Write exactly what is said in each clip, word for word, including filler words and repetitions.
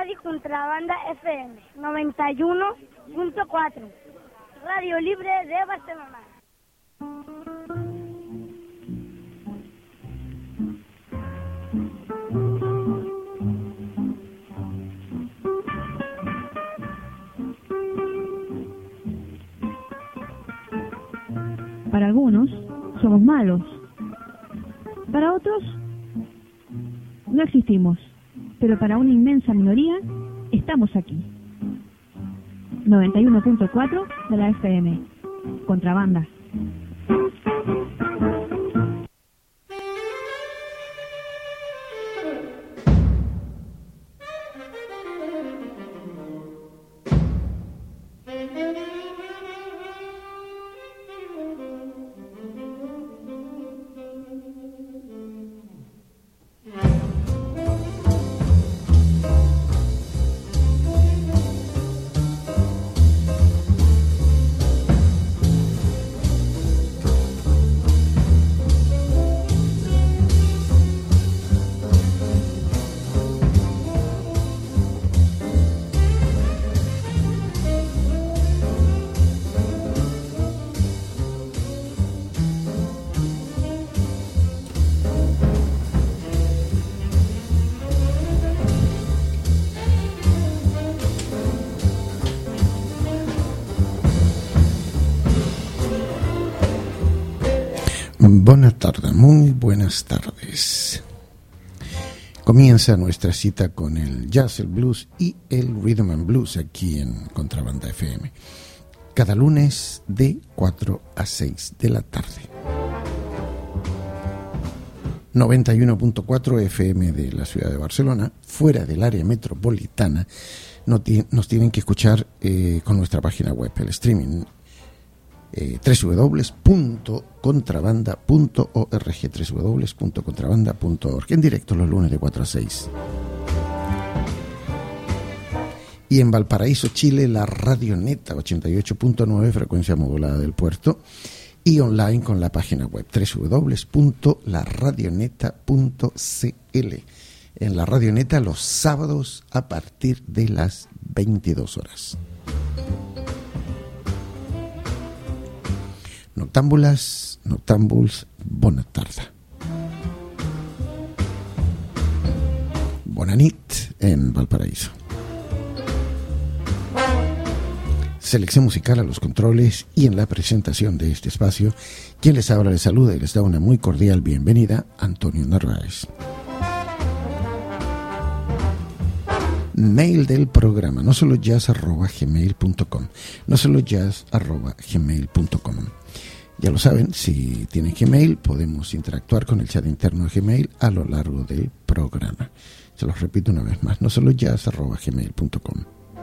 Radio Contrabanda F M noventa y uno punto cuatro, Radio Libre de Barcelona. Para algunos somos malos, para otros no existimos, pero para una inmensa minoría estamos aquí. noventa y uno punto cuatro de la F M, Contrabanda. Buenas tardes, muy buenas tardes. Comienza nuestra cita con el jazz, el blues y el rhythm and blues aquí en Contrabanda F M. Cada lunes de cuatro a seis de la tarde. noventa y uno punto cuatro F M de la ciudad de Barcelona, fuera del área metropolitana, nos tienen que escuchar eh, con nuestra página web, el streaming. Eh, doble u doble u doble u punto contrabanda punto org, doble u doble u doble u punto contrabanda punto org, en directo los lunes de cuatro a seis. Y en Valparaíso, Chile, la Radioneta ochenta y ocho punto nueve, frecuencia modulada del puerto, y online con la página web doble u doble u doble u punto la radioneta punto c l. En la Radioneta los sábados a partir de las veintidós horas. Noctámbulas, noctámbuls, bona tarda. Bona nit en Valparaíso. Selección musical a los controles y en la presentación de este espacio, quien les habla, les saluda y les da una muy cordial bienvenida, Antonio Narváez. Mail del programa, no solo jazz arroba gmail punto com, no solo jazz arroba gmail punto com. Ya lo saben, si tienen Gmail, podemos interactuar con el chat interno de Gmail a lo largo del programa. Se los repito una vez más, no solo jazz arroba gmail punto com.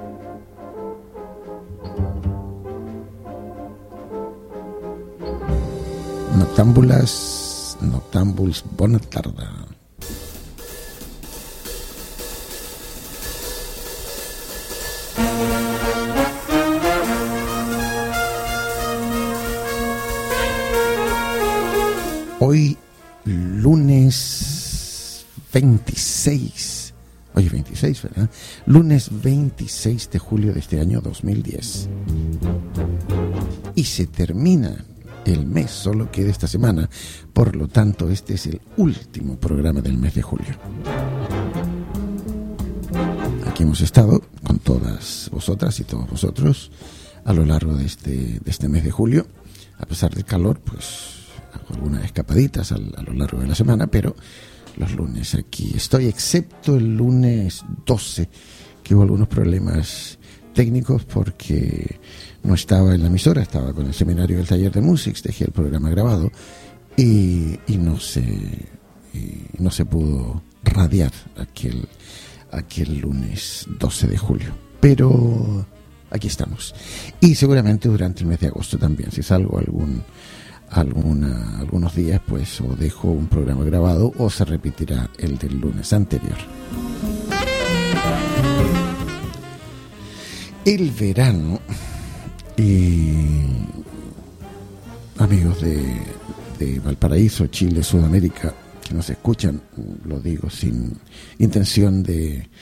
Noctámbulas, noctámbuls, bona tarda. Hoy, lunes veintiséis, hoy es veintiséis, ¿verdad? Lunes veintiséis de julio de este año dos mil diez. Y se termina el mes, solo queda esta semana. Por lo tanto, este es el último programa del mes de julio. Aquí hemos estado con todas vosotras y todos vosotros a lo largo de este, de este mes de julio. A pesar del calor, pues hago algunas escapaditas a, a lo largo de la semana, pero los lunes aquí estoy, excepto el lunes doce, que hubo algunos problemas técnicos porque no estaba en la emisora, estaba con el seminario del taller de Musics, dejé el programa grabado y, y no se y no se pudo radiar aquel, aquel lunes doce de julio. Pero aquí estamos. Y seguramente durante el mes de agosto también, si salgo algún alguna, algunos días, pues o dejo un programa grabado o se repetirá el del lunes anterior. El verano, y amigos de, de Valparaíso, Chile, Sudamérica, que nos escuchan, lo digo sin intención de,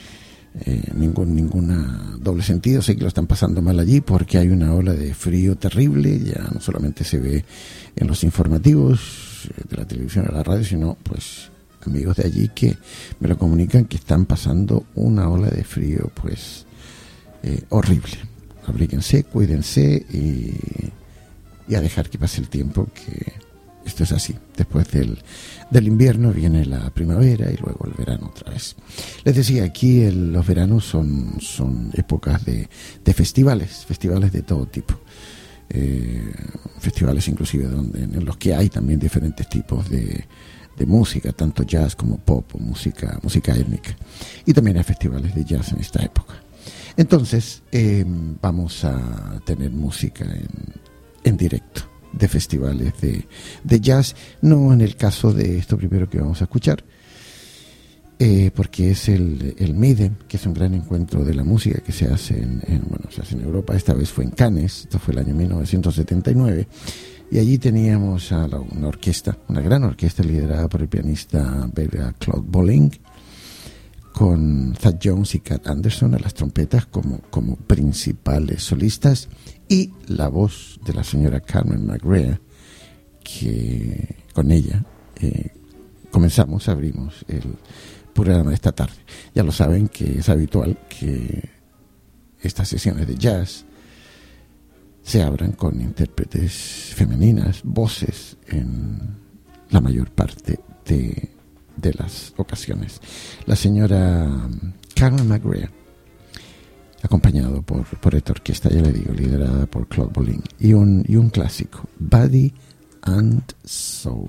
eh, ningún ninguna doble sentido. Sé que lo están pasando mal allí porque hay una ola de frío terrible. Ya no solamente se ve en los informativos de la televisión o la radio, sino pues amigos de allí que me lo comunican que están pasando una ola de frío pues eh, horrible. Abríguense, cuídense y, y a dejar que pase el tiempo, que esto es así. Después del, del invierno viene la primavera y luego el verano otra vez. Les decía, aquí el, los veranos son, son épocas de, de festivales, festivales de todo tipo. Eh, festivales inclusive donde, en los que hay también diferentes tipos de, de música, tanto jazz como pop o música, música étnica. Y también hay festivales de jazz en esta época. Entonces, eh, vamos a tener música en, en directo de festivales de, de jazz, no en el caso de esto primero que vamos a escuchar, eh, porque es el, el MIDEM, que es un gran encuentro de la música que se hace en, en, bueno, se hace en Europa. Esta vez fue en Cannes, esto fue el año mil novecientos setenta y nueve, y allí teníamos a la, una orquesta, una gran orquesta liderada por el pianista belga Claude Bolling, con Thad Jones y Cat Anderson a las trompetas como, como principales solistas, y la voz de la señora Carmen McRae, que con ella eh, comenzamos, abrimos el programa de esta tarde. Ya lo saben que es habitual que estas sesiones de jazz se abran con intérpretes femeninas, voces en la mayor parte de, de las ocasiones. La señora Carmen McRae, acompañado por, por esta orquesta, ya le digo, liderada por Claude Bolling, y un, y un clásico, Body and Soul.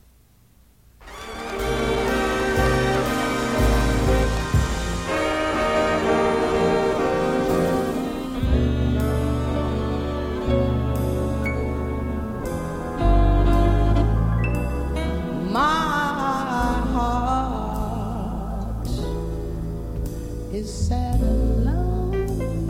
My heart is sad and lonely,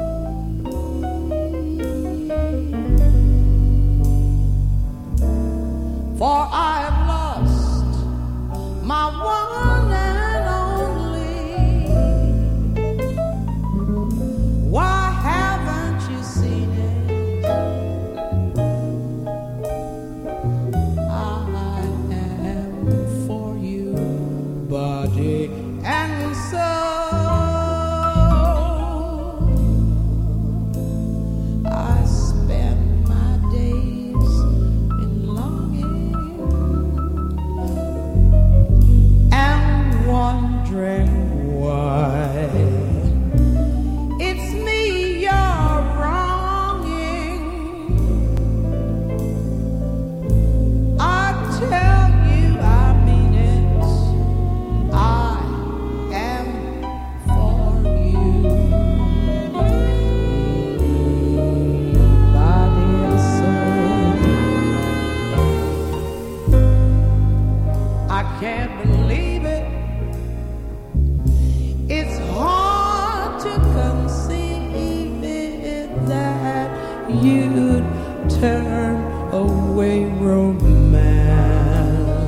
for I have lost my one and only. Why haven't you seen it? I am for you, body and soul. I spend my days in longing and wondering why it's me you're wronging. I tell you I mean it, I am for you, body and soul. I can't believe it, it's hard to conceive it that you'd turn away romance.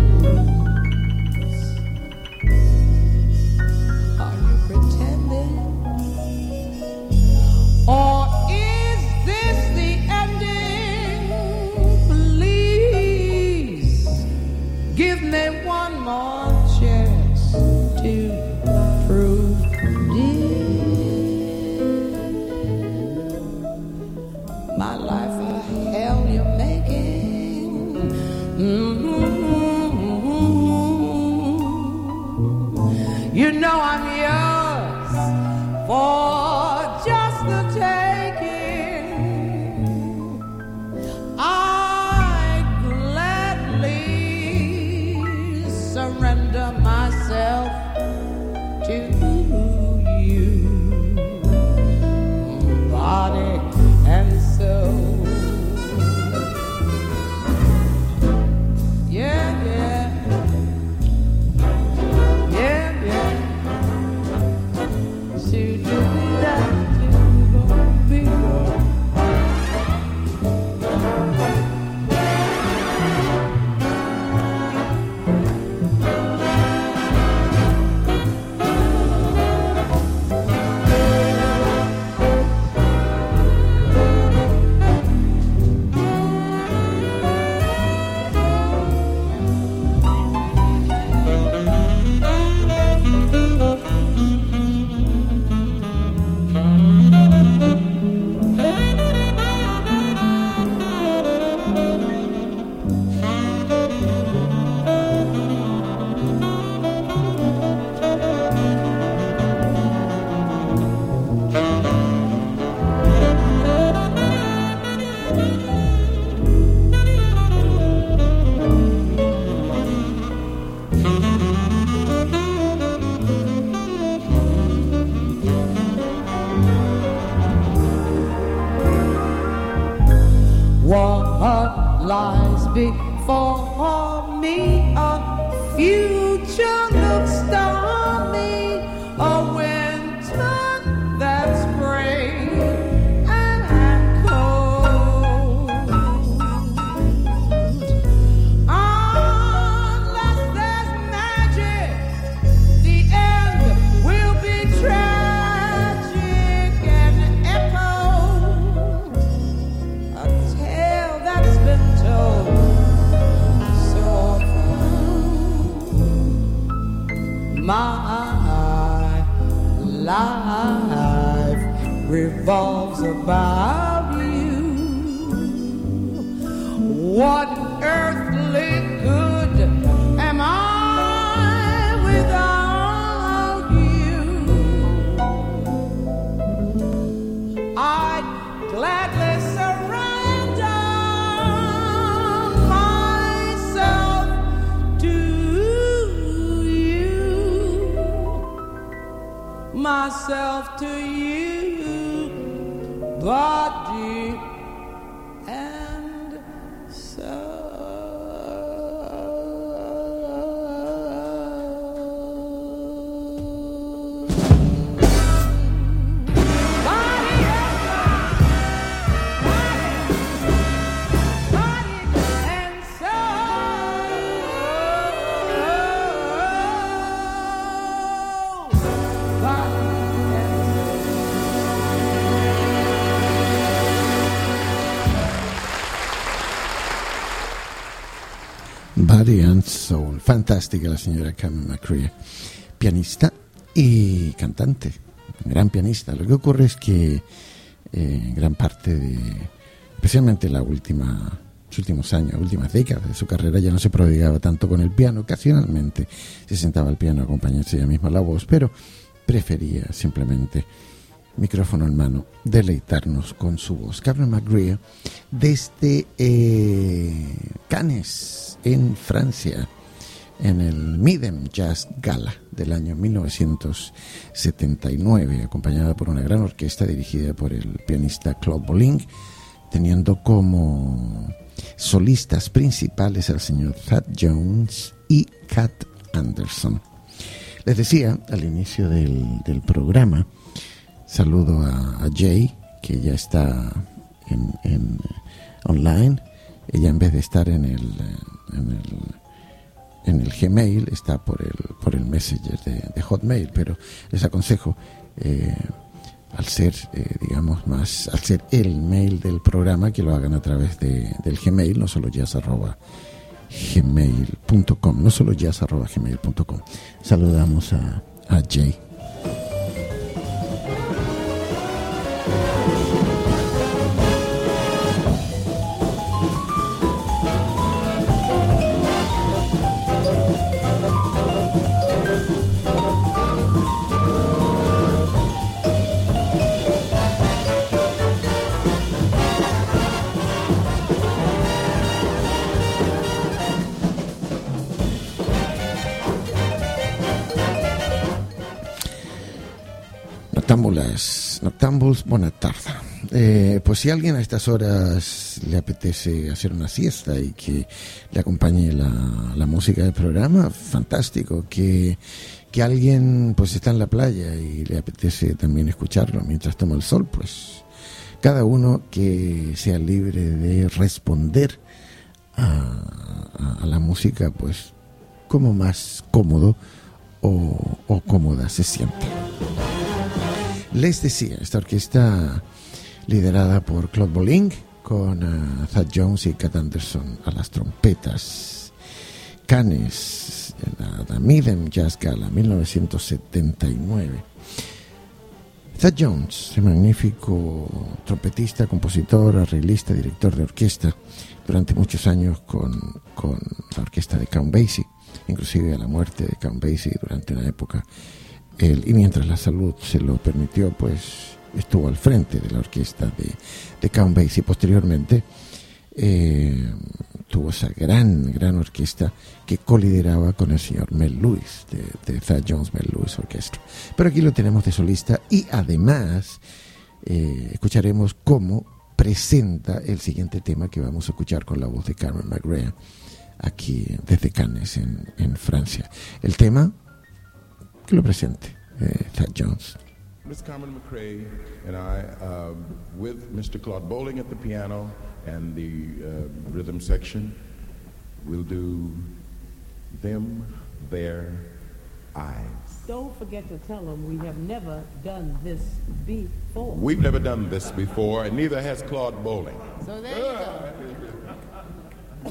Are you pretending? Or is this the ending? Please give me one more chance to prove it. My life a hell you're making. Mm-hmm. You know I'm yours for just the taking. I gladly surrender myself to you, body and soul. Yeah, yeah, yeah, yeah. Shoot-a-dee-da-doo-ba-dee-ba. before me, a future looks stormy, a winter that's gray and cold. Unless there's magic, the end will be tragic and echoed, a tale that's been told so often. My life revolves about you. What earthly good am I without you? I'd gladly surrender myself to you, myself to you, body and soul. Body and soul, body and soul, body and Body and Soul. Fantástica la señora Carmen McCrea, pianista y cantante, gran pianista. Lo que ocurre es que eh, gran parte de, especialmente la última, los últimos años, últimas décadas de su carrera, ya no se prodigaba tanto con el piano. Ocasionalmente se sentaba al piano a acompañarse ella misma la voz, pero prefería simplemente, micrófono en mano, deleitarnos con su voz. Carmen McCrea, desde eh, Cannes, en Francia, en el Midem Jazz Gala del año mil novecientos setenta y nueve, acompañada por una gran orquesta dirigida por el pianista Claude Bolling, teniendo como solistas principales al señor Thad Jones y Cat Anderson. Les decía al inicio del, del programa, saludo a, a Jay, que ya está en, en online. Ella, en vez de estar en el en el, en el Gmail, está por el por el Messenger de, de Hotmail, pero les aconsejo, eh, al ser eh, digamos más al ser el mail del programa, que lo hagan a través de, del Gmail, no solo jazz arroba gmail punto com, no solo jazz arroba gmail punto com. Saludamos a, a Jay. Noctámbulas, noctámbuls, buena tarde. Eh, pues si a alguien a estas horas le apetece hacer una siesta y que le acompañe la, la música del programa, fantástico. Que, que alguien pues está en la playa y le apetece también escucharlo mientras toma el sol, pues cada uno que sea libre de responder a, a, a la música, pues como más cómodo o, o cómoda se siente. Les decía, esta orquesta liderada por Claude Bolling, con uh, Thad Jones y Cat Anderson a las trompetas. Cannes, la, la Midem Jazz Gala mil novecientos setenta y nueve. Thad Jones, el magnífico trompetista, compositor, arreglista, director de orquesta, durante muchos años con, con la orquesta de Count Basie, inclusive a la muerte de Count Basie durante una época. Él, y mientras la salud se lo permitió, pues estuvo al frente de la orquesta de, de Count Basie. Posteriormente eh, tuvo esa gran, gran orquesta que colideraba con el señor Mel Lewis, de, de Thad Jones Mel Lewis Orchestra. Pero aquí lo tenemos de solista y además eh, escucharemos cómo presenta el siguiente tema que vamos a escuchar con la voz de Carmen McRae, aquí desde Cannes, en, en Francia. El tema, que lo presente, eh, Thad Jones. Miss Carmen McRae and I, uh, with Mister Claude Bowling at the piano and the uh, rhythm section, will do Them, Their Eyes. Don't forget to tell them we have never done this before. We've never done this before, and neither has Claude Bowling. So there you go.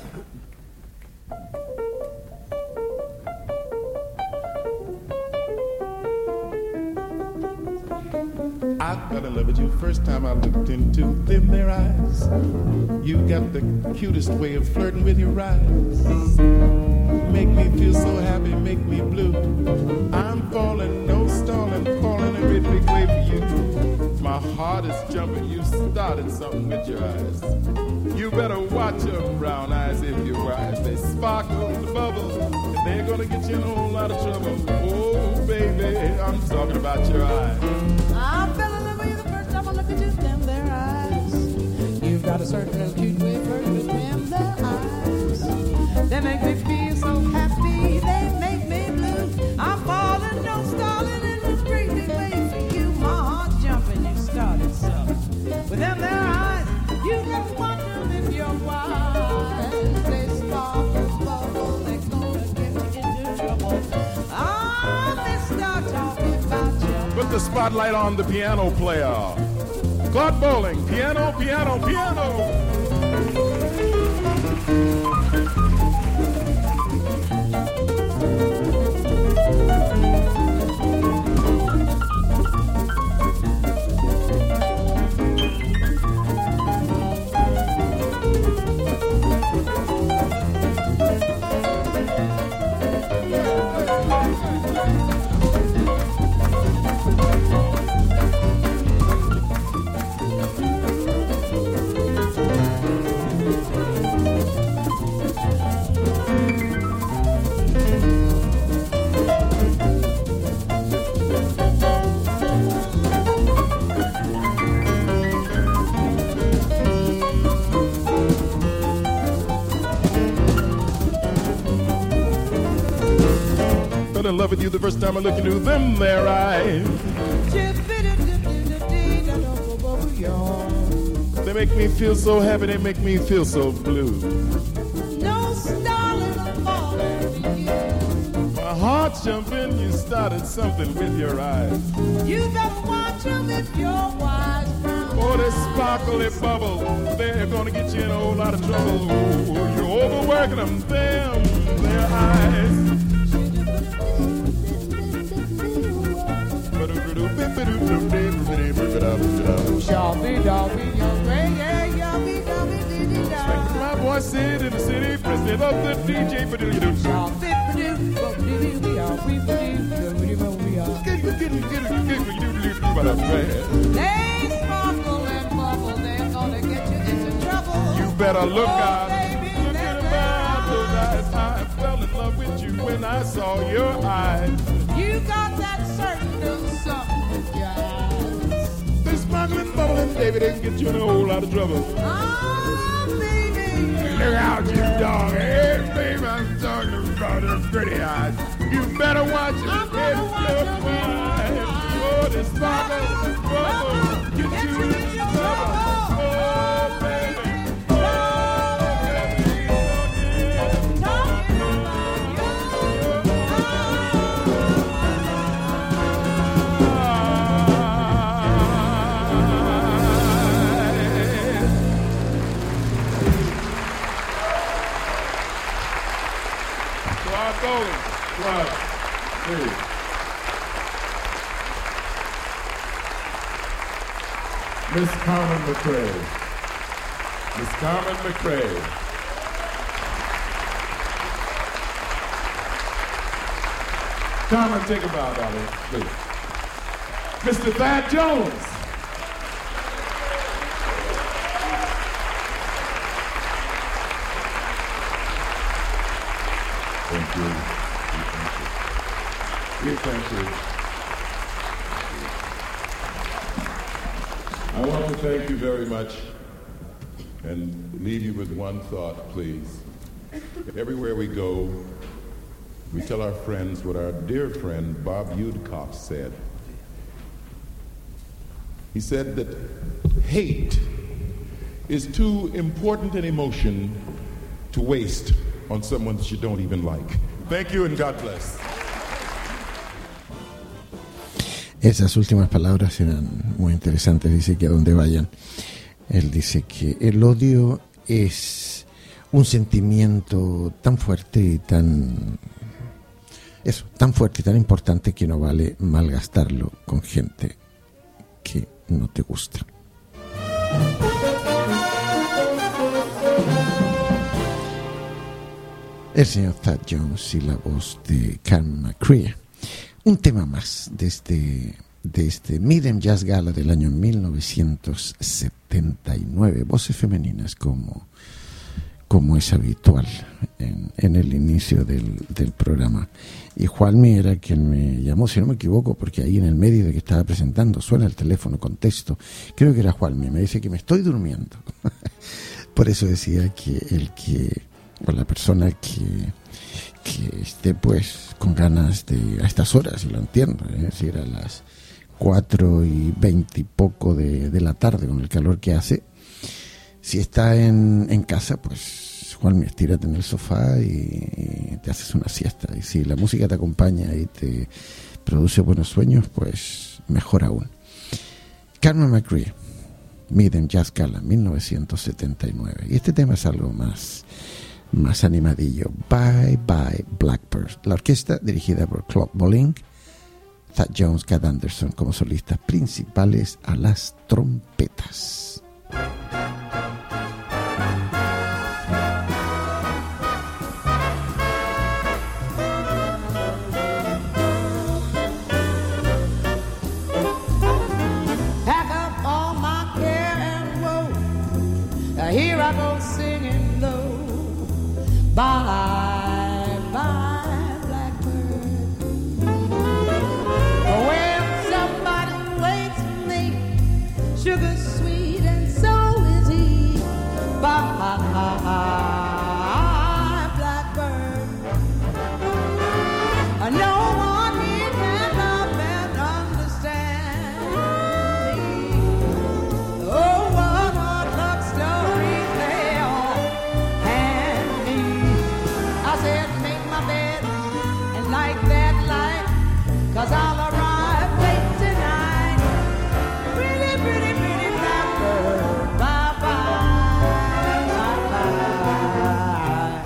I fell in love with you the first time I looked into them their eyes. You got the cutest way of flirting with your eyes. Make me feel so happy, make me blue. I'm falling, no stalling, falling a great big way for you. My heart is jumping, you started something with your eyes. You better watch your brown eyes if you're wise. They sparkle and bubble, and they're gonna get you in a whole lot of trouble. Oh, baby, I'm talking about your eyes. I fell in love with you the first time I looked at you, them their eyes. You've got a certain little cute way of flirting with them their eyes. They make me feel so happy, they make me blue. I'm falling, no stalling, in this great big way for you. My heart jumping, you started something. With them their eyes, you got wonder if you're wise. They sparkle, bubble, they're gonna get you into trouble. Ah, they start talking about you. Put the spotlight on the piano player. Claude Bowling, piano, piano, piano. In love with you the first time I looked into them their eyes. They make me feel so happy, they make me feel so blue. No stalling or falling for you. My heart's jumping, you started something with your eyes. You better watch them if you're wise. Oh, they sparkle, they bubble, they're gonna get you in a whole lot of trouble. Oh, you're overworking them, them, their eyes. My boy Sid in the city, president of the D J. They sparkle and bubble, they're gonna get you into trouble. You better look oh, out. Baby, look at those eyes. I fell in love with you when I saw your eyes. You got that certain little something with your eyes. They sparkling, bubbling, baby, they can get you in a whole lot of trouble. Ah, baby. Look out, you dog. Hey, baby, I'm talking about them pretty eyes. You better watch it. I'm gonna watch your eyes. Oh, they sparkle, bubble, get, get you in trouble. Oh, baby. Bowling. One, two. Miss Carmen McRae. Miss Carmen McRae. Carmen, take a bow, darling, please. Mister Thad Jones. Thank you. We thank you. I want to thank you very much and leave you with one thought, please. Everywhere we go, we tell our friends what our dear friend Bob Woodcock said. He said that hate is too important an emotion to waste on someone that you don't even like. Thank you and God bless. Esas últimas palabras eran muy interesantes. Dice que a donde vayan, él dice que el odio es un sentimiento tan fuerte y tan eso, tan fuerte y tan importante que no vale malgastarlo con gente que no te gusta. El señor Thad Jones y la voz de Carmen McCrea. Un tema más de este, de este Mid-Em Jazz Gala del año mil novecientos setenta y nueve. Voces femeninas como, como es habitual en, en el inicio del, del programa. Y Juanmi era quien me llamó, si no me equivoco, porque ahí en el medio de que estaba presentando suena el teléfono, contesto. Creo que era Juanmi, me dice que me estoy durmiendo. Por eso decía que el que, o la persona que... que esté pues con ganas de a estas horas, y lo entiendo, es decir, a las cuatro y veinte y poco de, de la tarde con el calor que hace, si está en, en casa, pues Juan, estírate en el sofá y, y te haces una siesta, y si la música te acompaña y te produce buenos sueños, pues mejor aún. Carmen McCrea, Mid-Em Jazz Gala mil novecientos setenta y nueve, y este tema es algo más más animadillo. Bye Bye Blackbird. La orquesta dirigida por Claude Bolling, Thad Jones, Gad Anderson como solistas principales a las trompetas. Pack up all my care and woe. Here I go singing low. Bye, bye, blackbird. When somebody waits for me, sugar sweet and so is he. Bye, blackbird. No one here can love and understand me. Oh, what a love story they all hand me. I said, make my bed and light that light, 'cause I'll arrive late tonight. Pretty, pretty, pretty blackbird, bye-bye, bye-bye.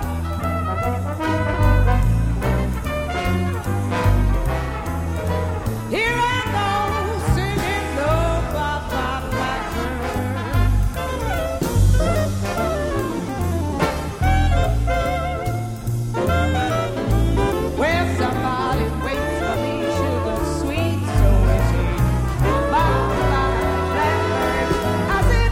Here I go singing low, bye-bye, blackbird. Where somebody waits for me, sugar sweet, so is he. Bye, bye, blackbird. I said,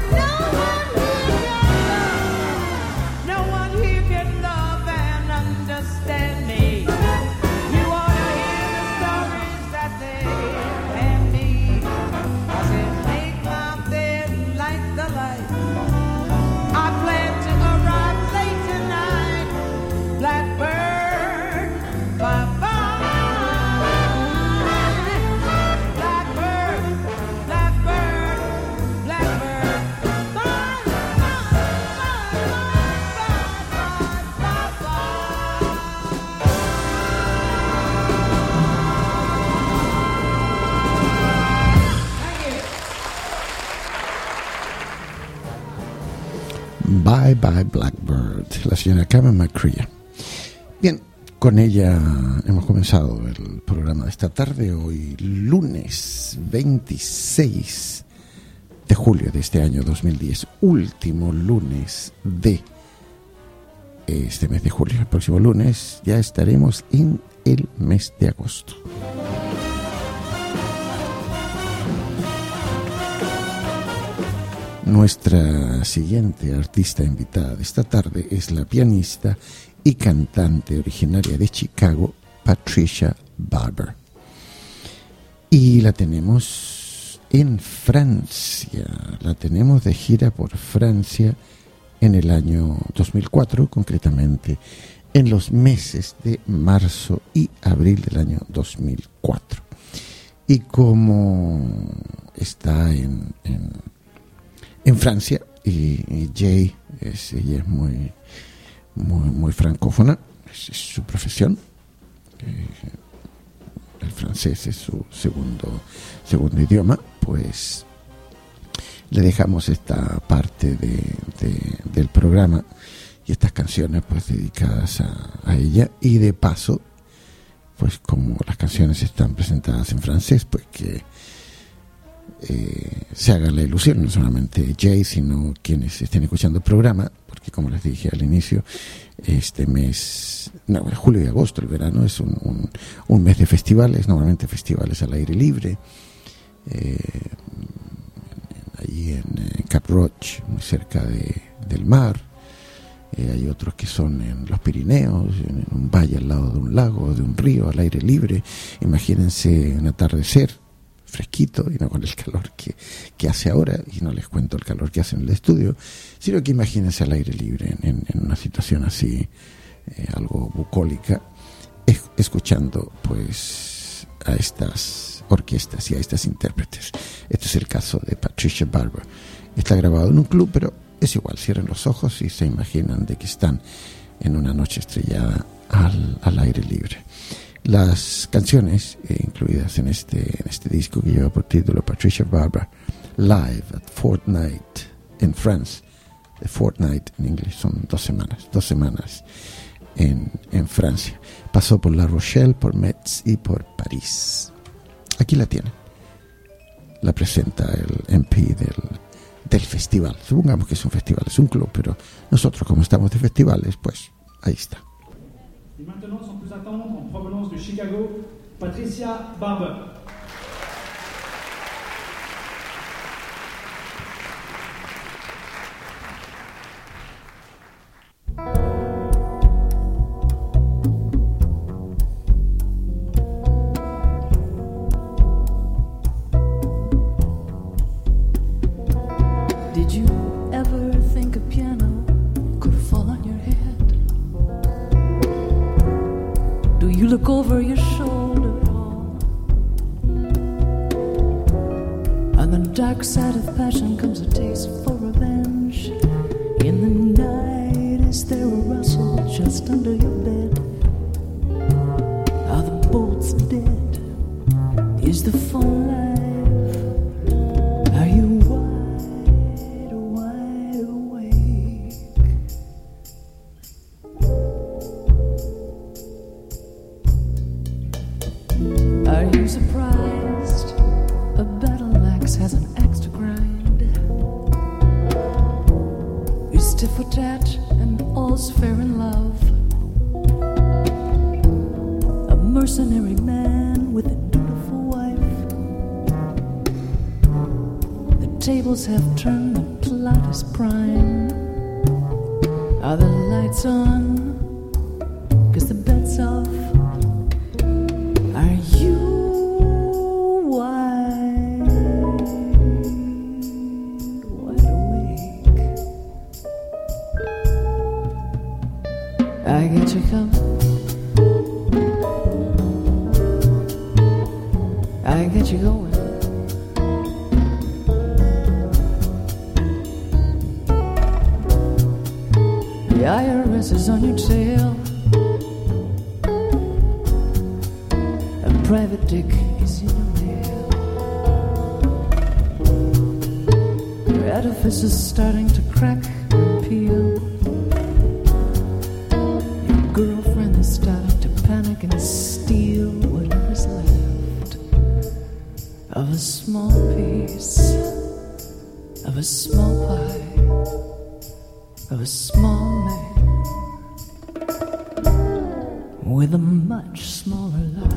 no one here can love, no one here can love and understand me. You ought to hear the stories that they hand me. I said, make my bed, light the light. I plan to arrive late tonight, blackbird, bye-bye. Blackbird, blackbird, blackbird, bye, bye, bye, bye, bye, Bye Bye Blackbird, la señora Carmen McCrea. Bien, con ella hemos comenzado el programa de esta tarde, hoy lunes veintiséis de julio de este año dos mil diez, último lunes de este mes de julio. El próximo lunes ya estaremos en el mes de agosto. Nuestra siguiente artista invitada de esta tarde es la pianista y cantante originaria de Chicago, Patricia Barber. Y la tenemos en Francia, la tenemos de gira por Francia en el año dos mil cuatro, concretamente en los meses de marzo y abril del año dos mil cuatro. Y como está en, en, en Francia, y, y Jay es, ella es muy, muy, muy francófona, es, es su profesión. Eh, el francés es su segundo, segundo idioma, pues le dejamos esta parte de, de, del programa y estas canciones pues dedicadas a, a ella, y de paso pues como las canciones están presentadas en francés, pues que eh, se haga la ilusión, no solamente Jay, sino quienes estén escuchando el programa, porque como les dije al inicio, este mes, no, julio y agosto, el verano es un, un, un mes de festivales, normalmente festivales al aire libre, eh, allí en eh, Cap Roche, muy cerca de, del mar. Eh, hay otros que son en los Pirineos, en un valle al lado de un lago, de un río, al aire libre. Imagínense un atardecer fresquito y no con el calor que, que hace ahora, y no les cuento el calor que hace en el estudio, sino que imagínense al aire libre en, en una situación así, eh, algo bucólica, es, escuchando pues a estas orquestas y a estas intérpretes. Este es el caso de Patricia Barber. Está grabado en un club, pero es igual, cierren los ojos y se imaginan de que están en una noche estrellada al, al aire libre. Las canciones eh, incluidas en este, en este disco, que lleva por título Patricia Barber Live at Fortnight in France. The Fortnight en inglés son dos semanas, dos semanas en, en Francia. Pasó por La Rochelle, por Metz y por París. Aquí la tienen. La presenta el M P del, del festival. Supongamos que es un festival, es un club, pero nosotros, como estamos de festivales, pues ahí está. Et maintenant, sans plus attendre, en provenance de Chicago, Patricia Barber. Did you ever think a piano could fall on your head? Do you look over your shoulder at all? On the dark side of passion comes a taste for revenge. In the night, is there a rustle just under your bed? Are the bolts dead? Is the phone live? Are you wide, wide awake? Are you surprised a battle axe has an axe to grind? Is tit for tat and all's fair in love? A mercenary man with a dutiful wife. The tables have turned, the plot is prime. Are the lights on? 'Cause the bed's off. Are you wide, wide awake? I get you coming. I get you going. The I R S is on your tail. A private dick is in your mail. Your edifice is starting to crack and peel. Your girlfriend is starting to panic and steal whatever's left of a small piece of a small pie of a small man with a much smaller life.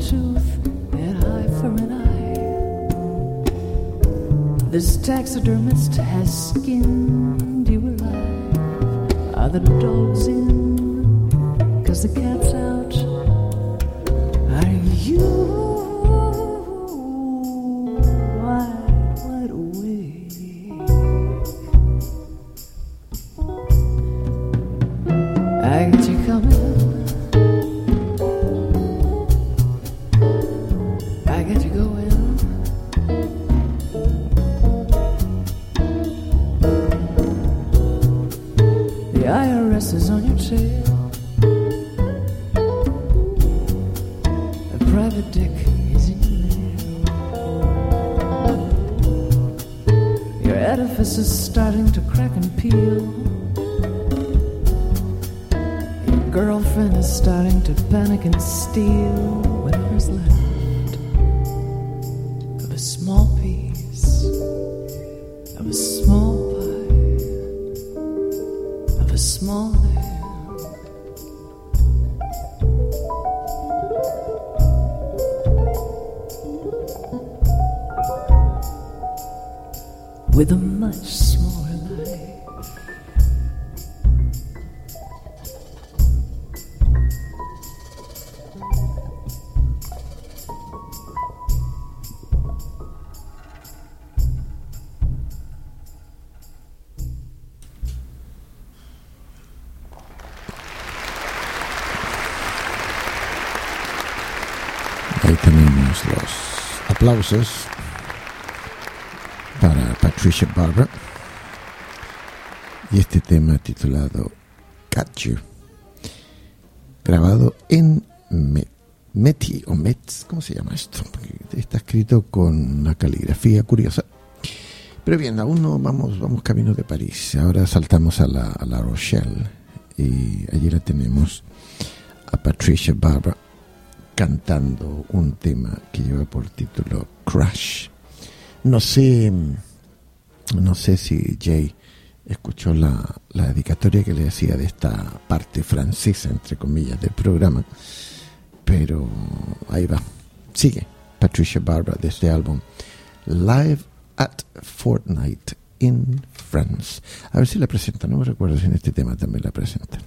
tooth and eye for an eye. This taxidermist has skinned you alive. Are the dogs in? 'Cause the cat's out. Are you wide, wide awake? I got you coming. I got you going. The I R S is on your tail. A private dick is in your mail. Your edifice is starting to crack and peel. Your girlfriend is starting to panic and steal whatever's left of a small piece of a small pie of a small land. With a much smaller life. Ahí tenemos los aplausos para Patricia Barber y este tema titulado Got You, grabado en Met, Meti o Metz, ¿cómo se llama esto? Porque está escrito con una caligrafía curiosa. Pero bien, aún no vamos, vamos camino de París. Ahora saltamos a la, a la Rochelle y allí la tenemos a Patricia Barber cantando un tema que lleva por título Crash. No sé, no sé si Jay escuchó la, la dedicatoria que le hacía de esta parte francesa, entre comillas, del programa, pero ahí va. Sigue Patricia Barber de este álbum Live at Fortnite in France. A ver si la presentan, no me recuerdo si en este tema también la presentan.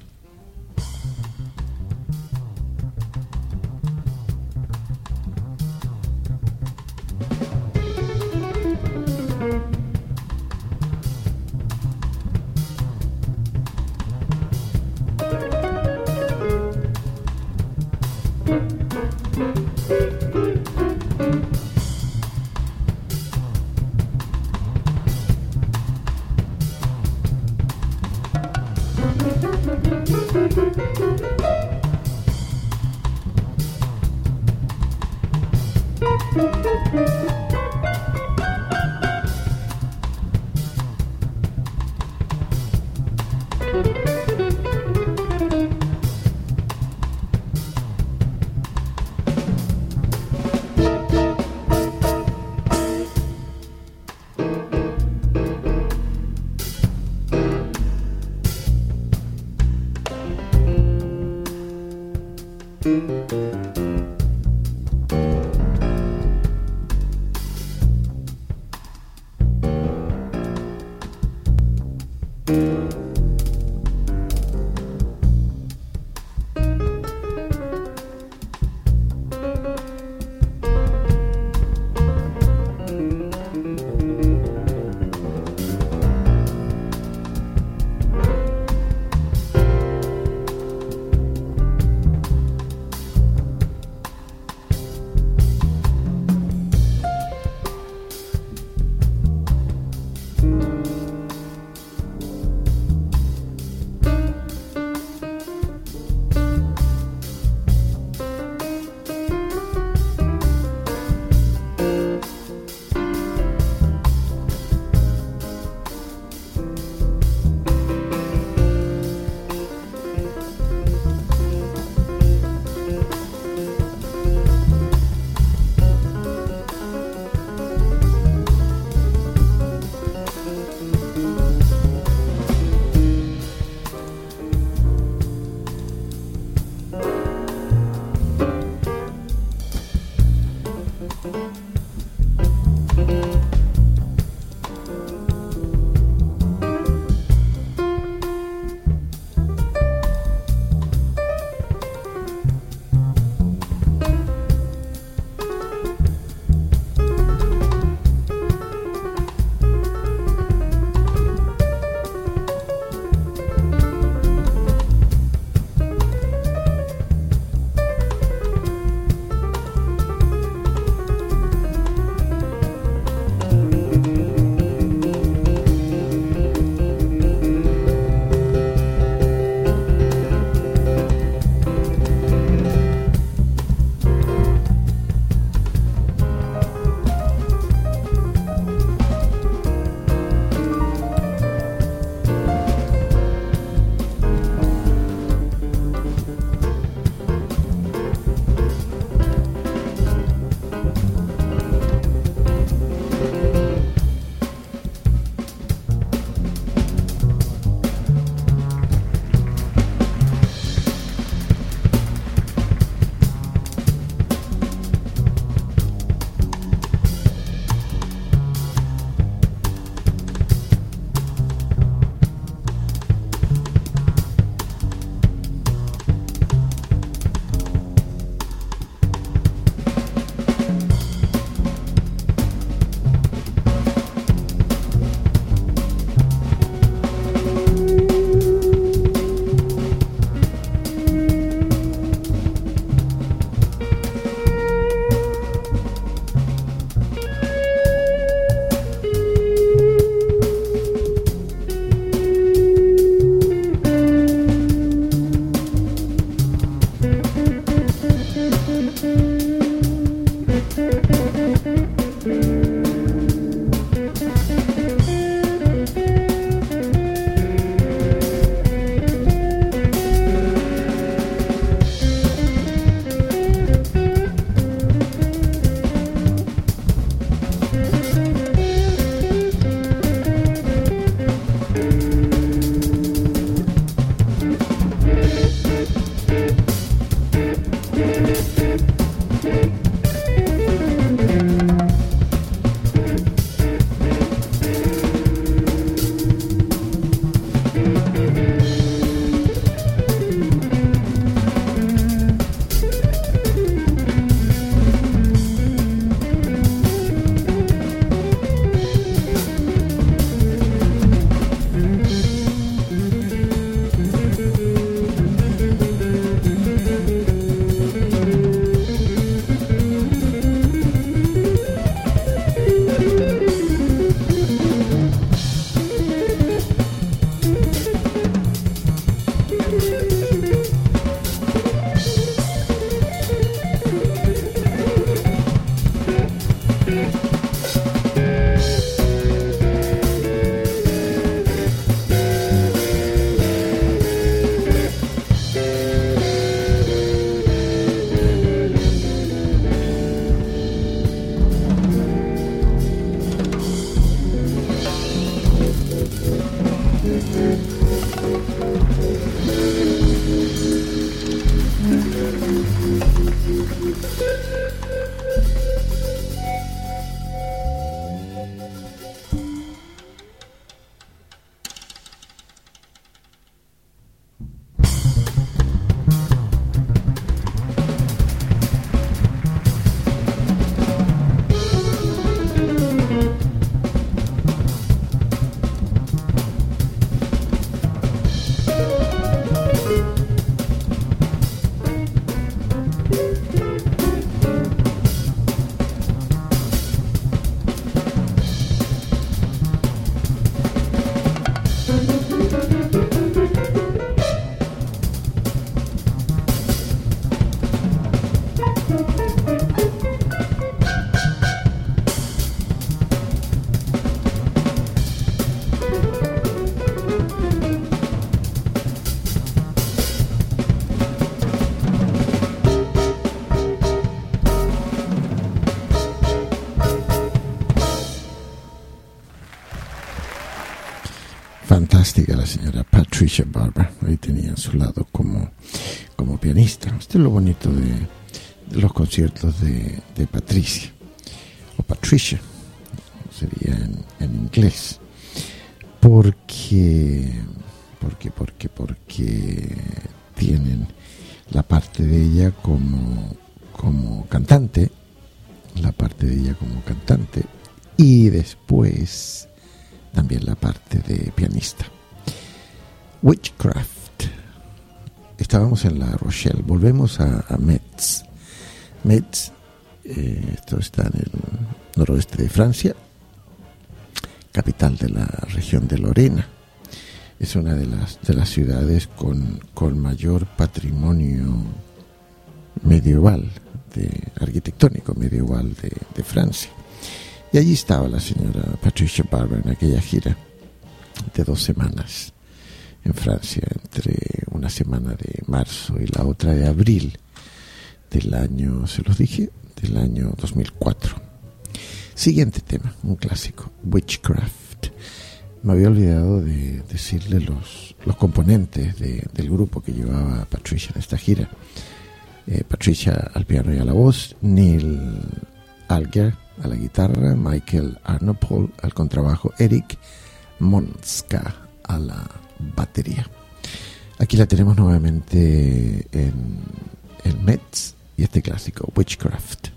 fantástica la señora Patricia Barber. Ahí tenía a su lado como, como pianista. Esto es lo bonito de, de los conciertos de, de Patricia, o Patricia, sería en, en inglés. Porque, porque, porque, porque tienen la parte de ella como, como cantante, la parte de ella como cantante, y después también la parte de pianista. Witchcraft. Estábamos en La Rochelle, volvemos a, a Metz. Metz, eh, esto está en el noroeste de Francia, capital de la región de Lorena. Es una de las, de las ciudades con, con mayor patrimonio medieval, de, arquitectónico medieval de, de Francia. Y allí estaba la señora Patricia Barber en aquella gira de dos semanas en Francia, entre una semana de marzo y la otra de abril del año, se los dije, del año dos mil cuatro. Siguiente tema, un clásico, Witchcraft. Me había olvidado de decirle los, los componentes de, del grupo que llevaba a Patricia en esta gira. Eh, Patricia al piano y a la voz, Neil Alger a la guitarra, Michael Arnopol al contrabajo, Eric Monska a la batería. Aquí la tenemos nuevamente en el Metz y este clásico, Witchcraft.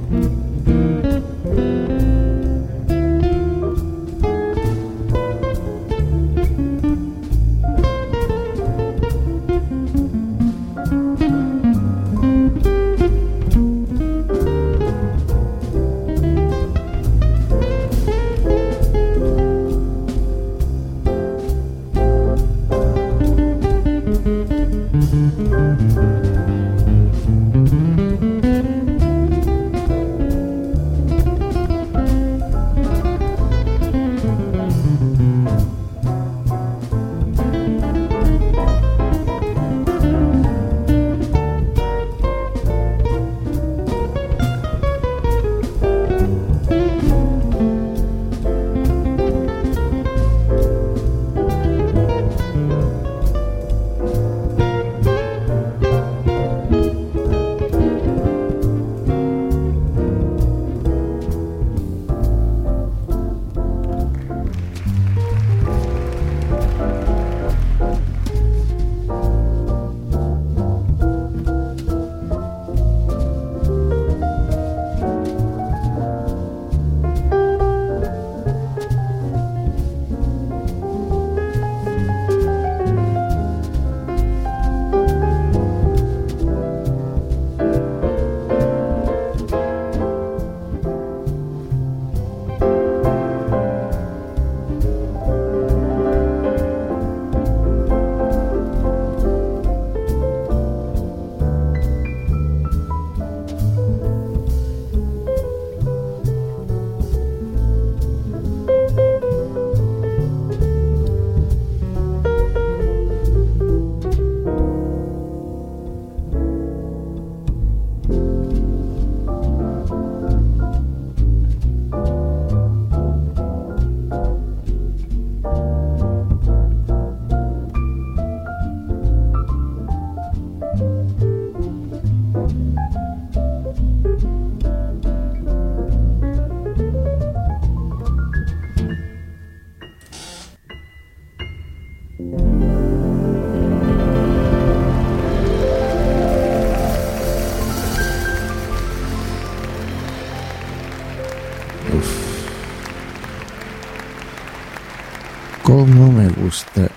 Cómo me gusta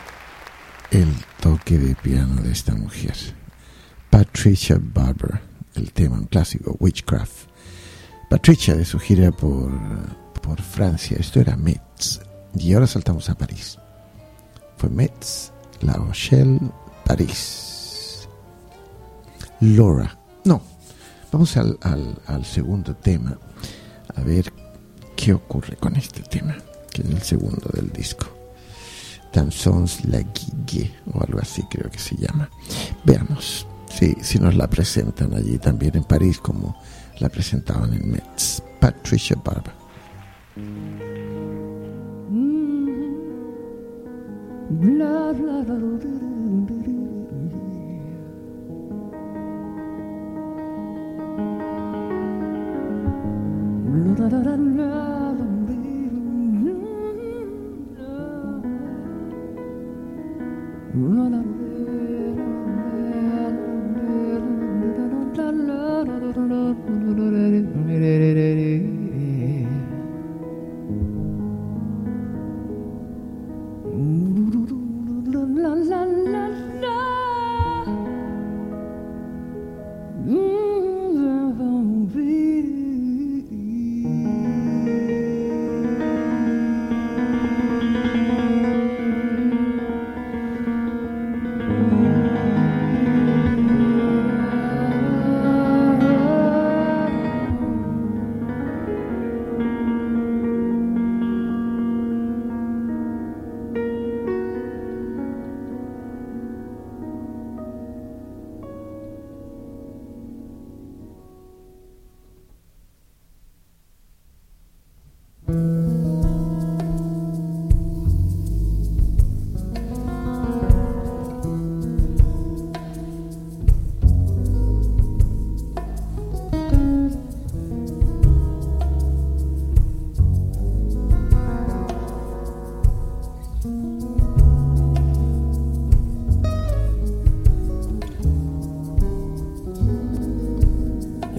el toque de piano de esta mujer. Patricia Barber, el tema, un clásico, Witchcraft. Patricia de su gira por, por Francia, esto era Metz, y ahora saltamos a París. Fue Metz, La Rochelle, París. Laura, no, vamos al, al, al segundo tema, a ver qué ocurre con este tema, que es el segundo del disco. Chansons La Guille, o algo así creo que se llama. Veamos si, si nos la presentan allí también en París como la presentaban en Metz. Patricia Barber. Blah, blah, blah, blah.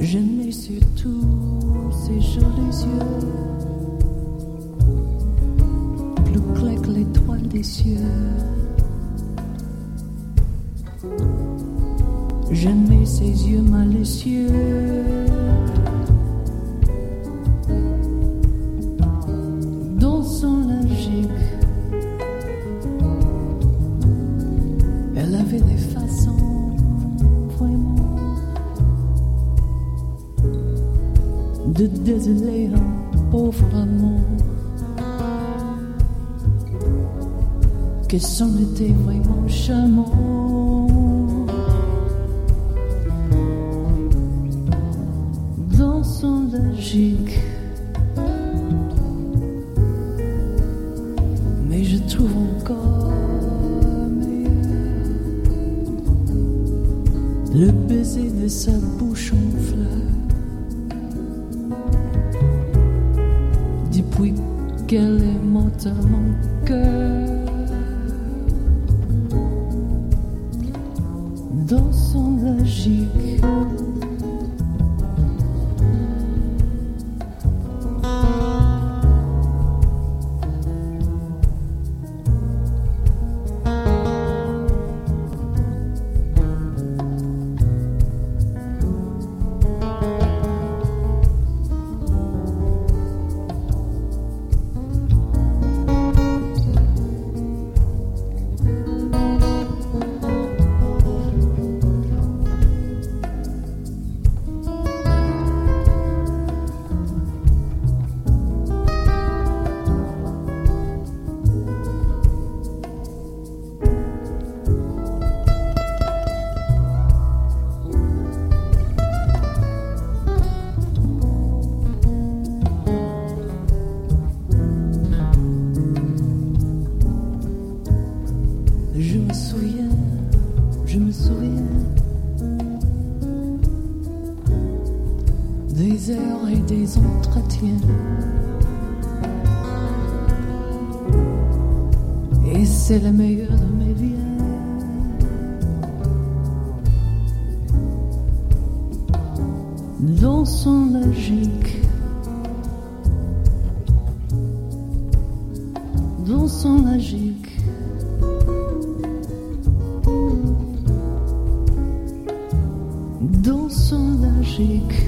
J'aimais surtout ses jolis yeux, plus clairs que l'étoile des cieux. J'aimais ses yeux malicieux, dans son logique. Elle avait des façons vraiment de désoler un pauvre amour, que c'en était vraiment charmant. Dans son logique, mais je trouve encore meilleur le baiser de sa bouche en fleurs. Depuis qu'elle est morte à mon cœur, dans son logique, et c'est la meilleure de mes vies. Dans son logique, dans son logique, dans son logique.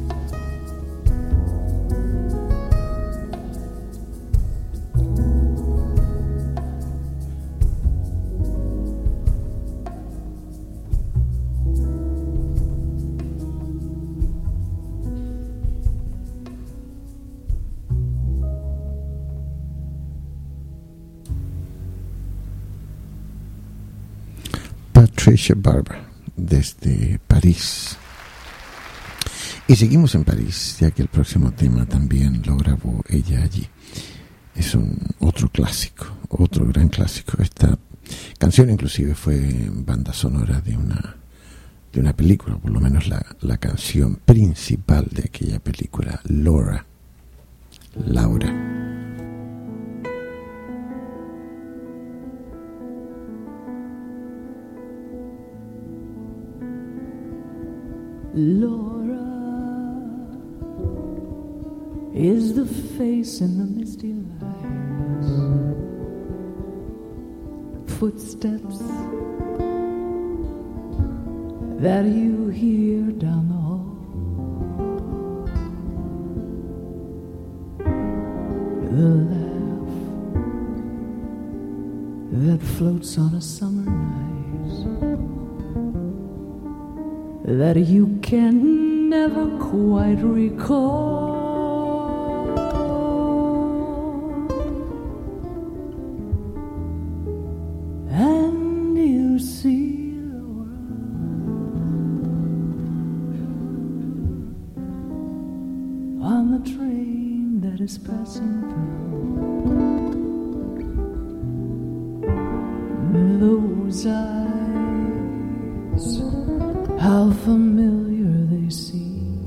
Patricia Barber, desde París. Y seguimos en París, ya que el próximo tema también lo grabó ella allí. Es un otro clásico, otro gran clásico. Esta canción inclusive fue banda sonora de una de una película, por lo menos la, la canción principal de aquella película, Laura, Laura. Laura is the face in the misty lights, footsteps that you hear down the hall, the laugh that floats on a summer night that you can never quite recall. And you see Laura on the train that is passing through. Those eyes, how familiar they seem.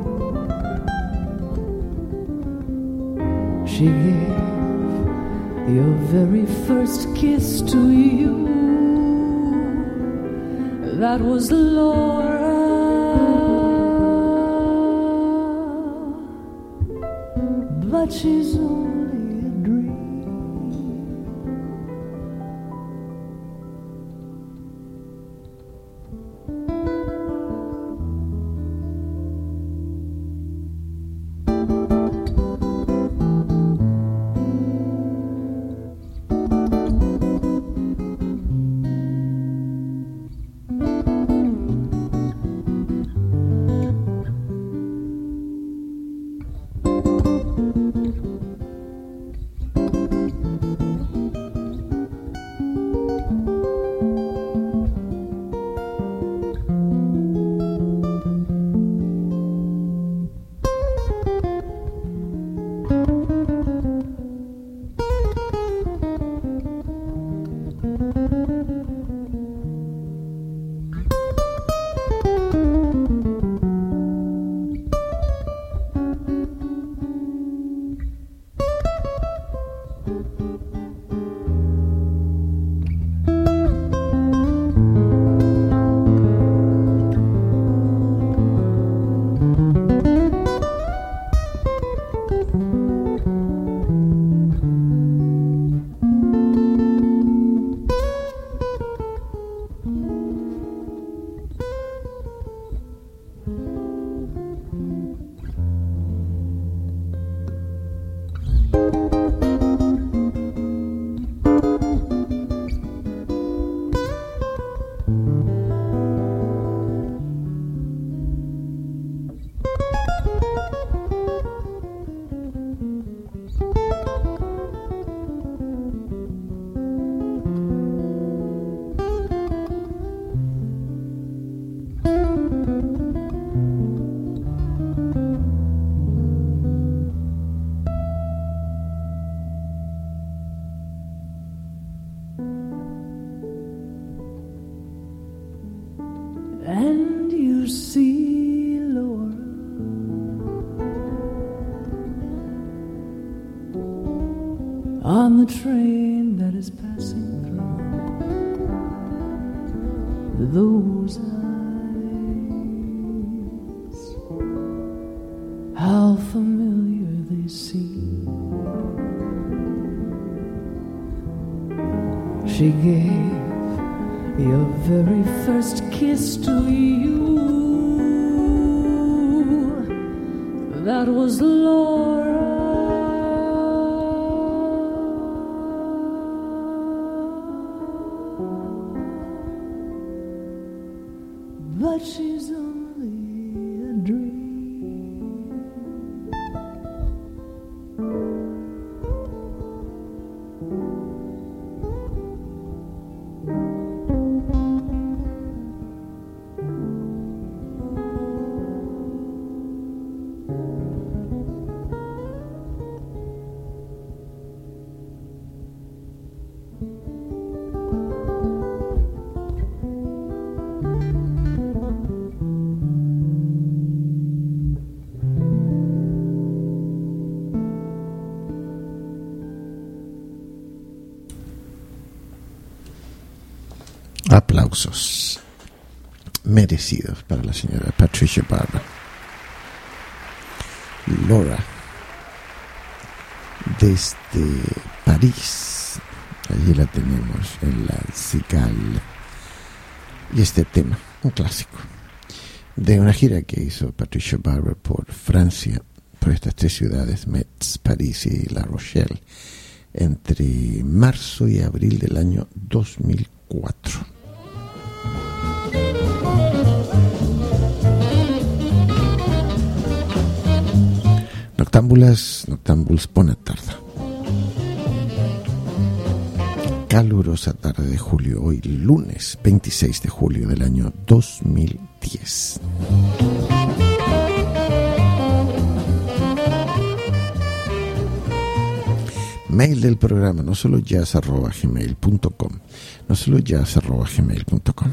She gave your very first kiss to you. That was Laura. but she's only a dream. And you see Laura on the train that is passing through. Those eyes, how familiar they seem. She gave your very first kiss to you. That was Laura. But she's only a dream. Aplausos merecidos para la señora Patricia Barber. Laura, desde París, allí la tenemos en la Cigale, y este tema, un clásico de una gira que hizo Patricia Barber por Francia, por estas tres ciudades, Metz, París y La Rochelle, entre marzo y abril del año dos mil cuatro. Noctámbulas, noctámbuls, buena tarde. Calurosa tarde de julio, hoy lunes veintiséis de julio del año dos mil diez. Mail del programa, no solo jazz arroba gmail punto com, no solo jazz arroba gmail punto com.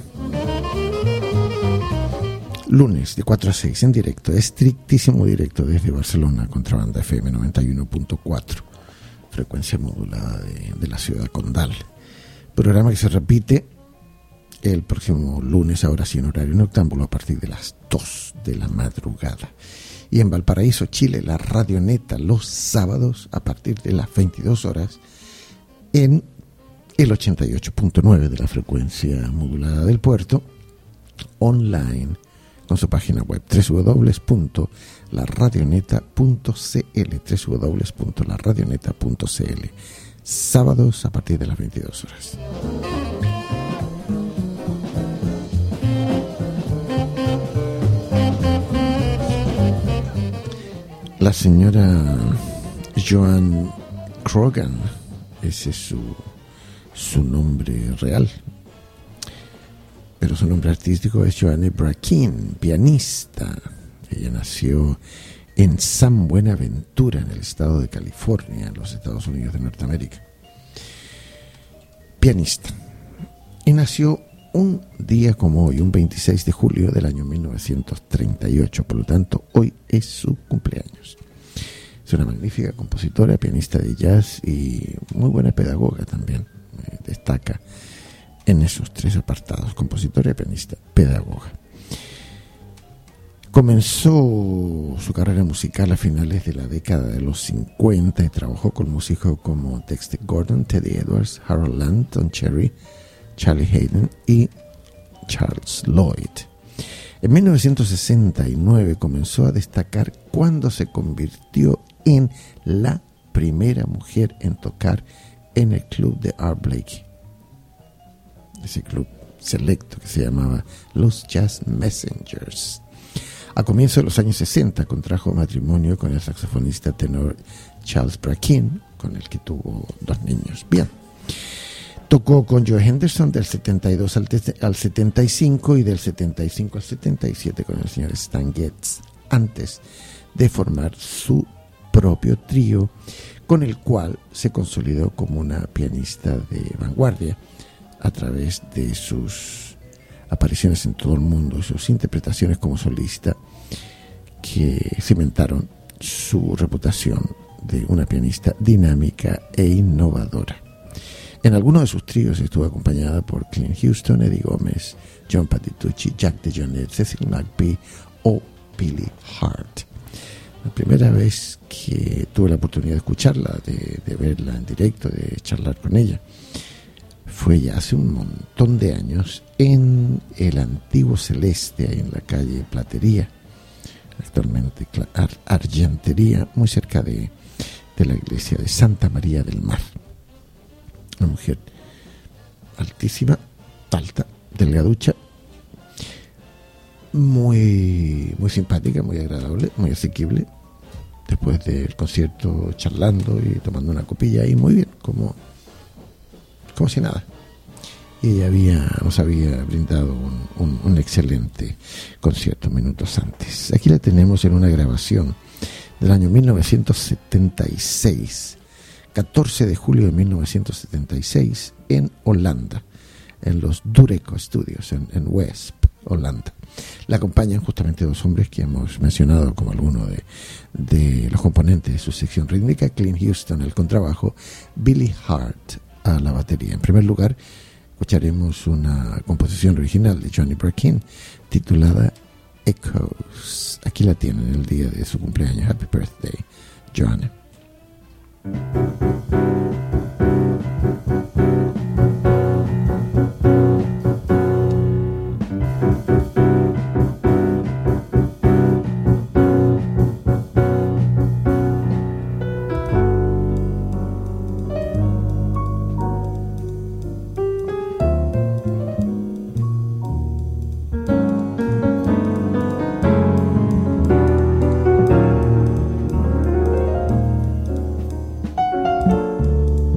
Lunes de cuatro a seis en directo, estrictísimo directo desde Barcelona, Contrabanda F M noventa y uno punto cuatro, frecuencia modulada de, de la ciudad condal. Programa que se repite el próximo lunes, ahora sí en horario noctámbulo, a partir de las dos de la madrugada. Y en Valparaíso, Chile, la Radioneta los sábados a partir de las veintidós horas en el ochenta y ocho punto nueve de la frecuencia modulada del puerto, online con su página web doble u doble u doble u punto la radioneta punto c l, doble u doble u doble u punto la radioneta punto c l, sábados a partir de las veintidós horas. La señora Joan Krogan, ese es su, su nombre real, pero su nombre artístico es Joanne Braquin, pianista. Ella nació en San Buenaventura, en el estado de California, en los Estados Unidos de Norteamérica. Pianista. Y nació un día como hoy, un veintiséis de julio del año mil novecientos treinta y ocho, por lo tanto, hoy es su cumpleaños. Es una magnífica compositora, pianista de jazz y muy buena pedagoga también. Eh, destaca en esos tres apartados: compositora, pianista, pedagoga. Comenzó su carrera musical a finales de la década de los cincuenta y trabajó con músicos como Dexter Gordon, Teddy Edwards, Harold Land, Don Cherry, Charlie Haydn y Charles Lloyd. En mil novecientos sesenta y nueve comenzó a destacar cuando se convirtió en la primera mujer en tocar en el club de Art Blakey, ese club selecto que se llamaba los Jazz Messengers. A comienzos de los años sesenta contrajo matrimonio con el saxofonista tenor Charles Braquin, con el que tuvo dos niños. Bien. Tocó con Joe Henderson del setenta y dos al, te- al setenta y cinco y del setenta y cinco al setenta y siete con el señor Stan Getz, antes de formar su propio trío, con el cual se consolidó como una pianista de vanguardia a través de sus apariciones en todo el mundo y sus interpretaciones como solista, que cimentaron su reputación de una pianista dinámica e innovadora. En algunos de sus tríos estuvo acompañada por Clint Houston, Eddie Gómez, John Patitucci, Jack DeJohnette, Cecil McBee o Billy Hart. La primera vez que tuve la oportunidad de escucharla, de, de verla en directo, de charlar con ella, fue ya hace un montón de años en el antiguo Celeste, ahí en la calle Platería, actualmente Ar- Argentería, muy cerca de, de la iglesia de Santa María del Mar. Una mujer altísima, alta, delgaducha, muy, muy simpática, muy agradable, muy asequible. Después del concierto charlando y tomando una copilla ahí, muy bien, como, como si nada. Y ella había, nos había brindado un, un, un excelente concierto minutos antes. Aquí la tenemos en una grabación del año mil novecientos setenta y seis, catorce de julio de mil novecientos setenta y seis, en Holanda, en los Dureco Studios, en, en Wesp, Holanda. La acompañan justamente dos hombres que hemos mencionado como algunos de, de los componentes de su sección rítmica: Clint Houston al contrabajo, Billy Hart a la batería. En primer lugar, escucharemos una composición original de Johnny Braquin titulada Echoes. Aquí la tienen el día de su cumpleaños. Happy birthday, Joanna. Thank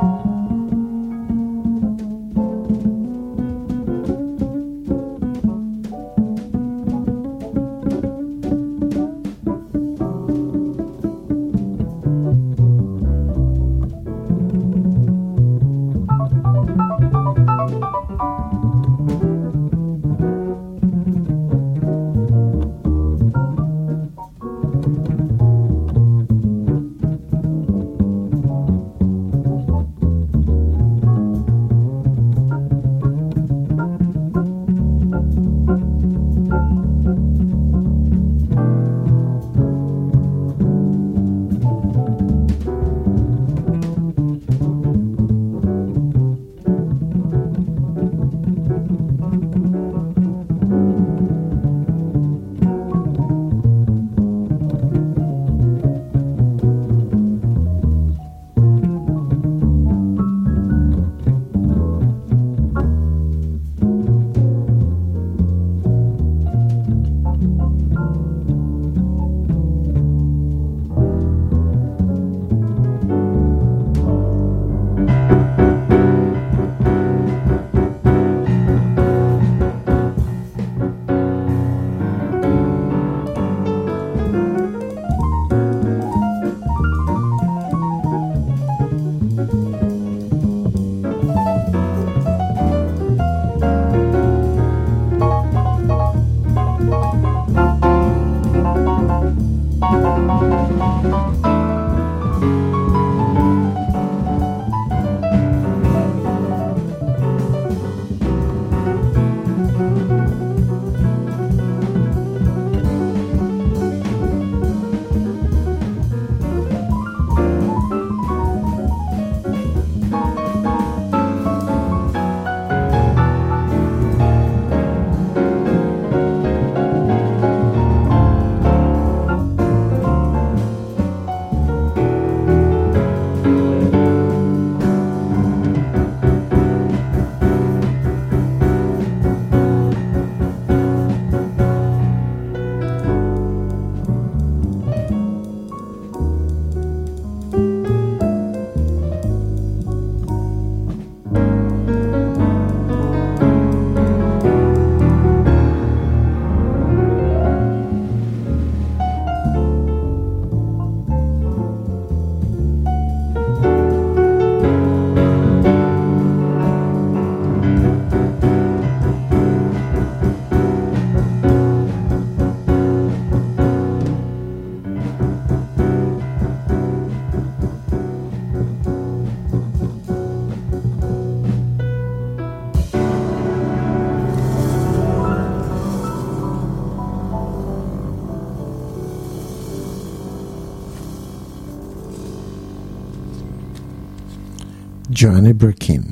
Joanne Birkin,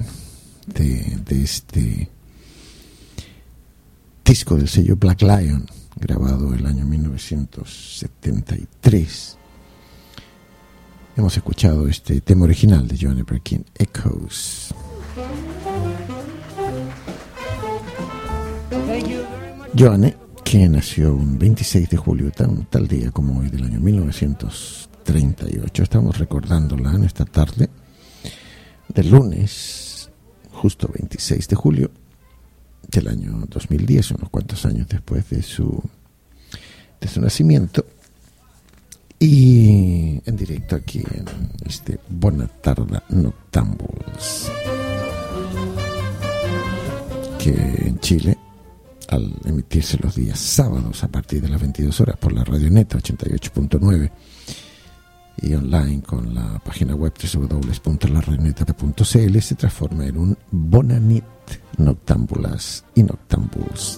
de, de este disco del sello Black Lion, grabado el año mil novecientos setenta y tres. Hemos escuchado este tema original de Joanne Birkin, Echoes. Joanne, que nació un veintiséis de julio, tan, tal día como hoy del año mil novecientos treinta y ocho. Estamos recordándola en esta tarde del lunes, justo veintiséis de julio del año dos mil diez, unos cuantos años después de su, de su nacimiento. Y en directo aquí en este Bona Tarda Noctambules, que en Chile, al emitirse los días sábados a partir de las veintidós horas por la Radio Neta ochenta y ocho punto nueve y online con la página web doble u doble u doble u punto la radio neta punto c l, se transforma en un Bonanit Noctámbulas y Noctambules.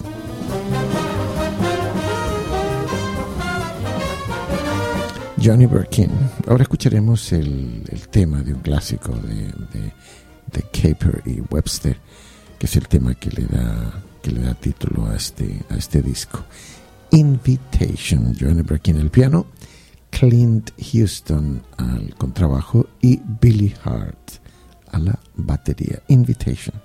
Johnny Birkin. Ahora escucharemos el, el tema de un clásico de, de, de Caper y Webster, que es el tema que le da que le da título a este a este disco. Invitation. Johnny Birkin al piano, Clint Houston al contrabajo y Billy Hart a la batería. Invitation.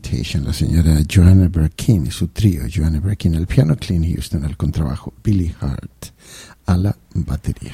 Temptation, la señora Joanna Brakin y su trío, Joanna Brakin al piano, Clint Houston al contrabajo, Billy Hart a la batería.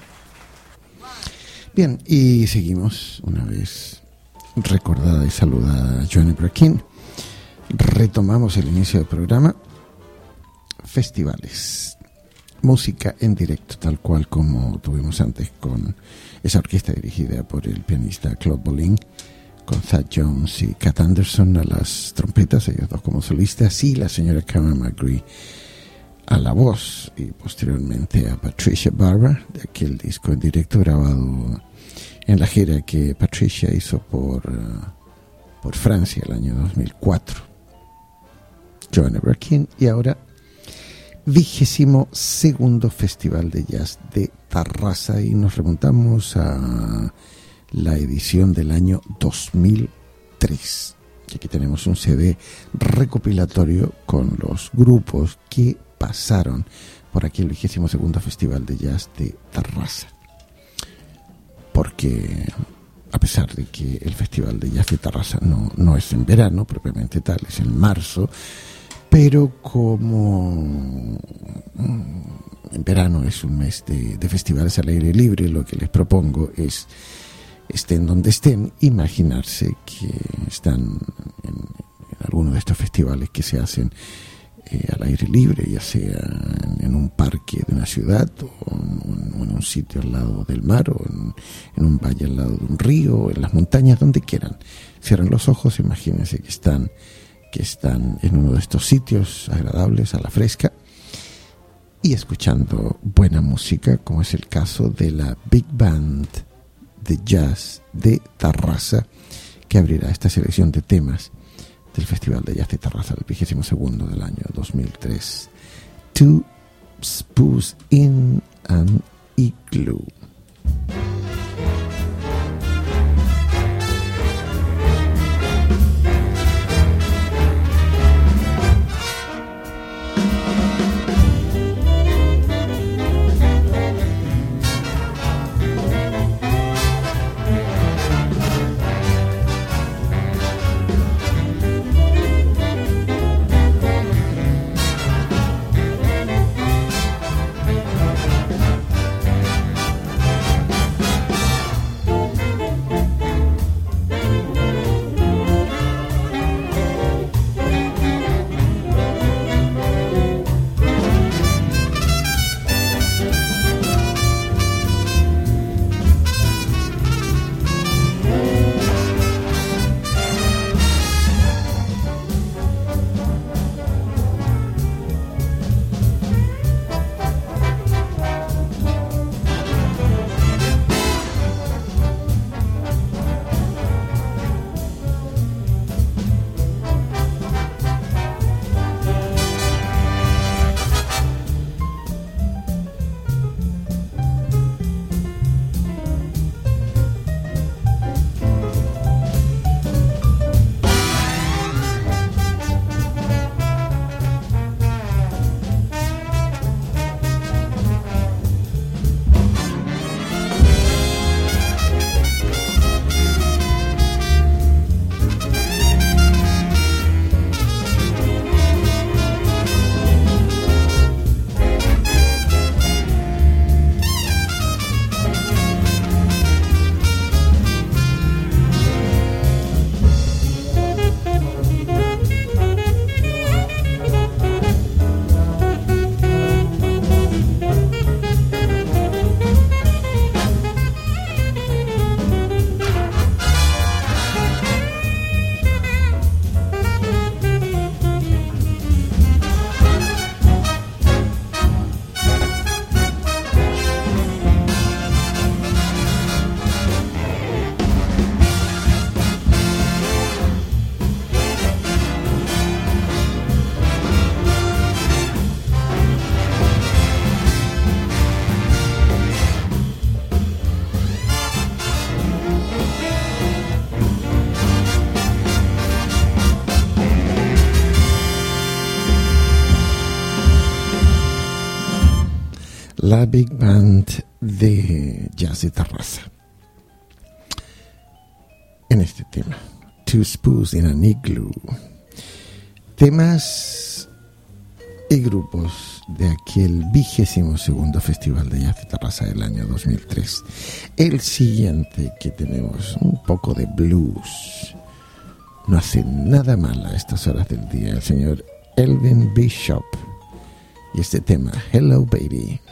Bien, y seguimos una vez recordada y saludada Joanna Brakin. Retomamos el inicio del programa. Festivales, música en directo, tal cual como tuvimos antes con esa orquesta dirigida por el pianista Claude Bolin, con Thad Jones y Cat Anderson a las trompetas, ellos dos como solistas, y la señora Cameron McGree a la voz, y posteriormente a Patricia Barber de aquel disco en directo grabado en la gira que Patricia hizo por, uh, por Francia el año dos mil cuatro. Joanna Brakin, y ahora vigésimo segundo Festival de Jazz de Tarrasa, y nos remontamos a la edición del año dos mil tres. Y aquí tenemos un C D recopilatorio con los grupos que pasaron por aquí el vigésimo segundo Festival de Jazz de Tarrasa. Porque a pesar de que el Festival de Jazz de Tarrasa no, no es en verano propiamente tal, es en marzo, pero como en verano es un mes de, de festivales al aire libre, lo que les propongo es, estén donde estén, imaginarse que están en, en alguno de estos festivales que se hacen eh, al aire libre, ya sea en, en un parque de una ciudad o en, o en un sitio al lado del mar o en, en un valle al lado de un río o en las montañas, donde quieran. Cierren los ojos, imagínense que están que están en uno de estos sitios agradables, a la fresca, y escuchando buena música, como es el caso de la Big Band de Jazz de Tarrasa, que abrirá esta selección de temas del Festival de Jazz de Tarrasa, el vigésimo segundo del año dos mil tres. Two Spoons in an Igloo. La Big Band de Jazz de Tarrasa. En este tema, Two Spoons in an Igloo. Temas y grupos de aquel vigésimo segundo Festival de Jazz de Tarrasa del año dos mil tres. El siguiente que tenemos, un poco de blues. No hace nada mal a estas horas del día el señor Elvin Bishop y este tema, Hello Baby.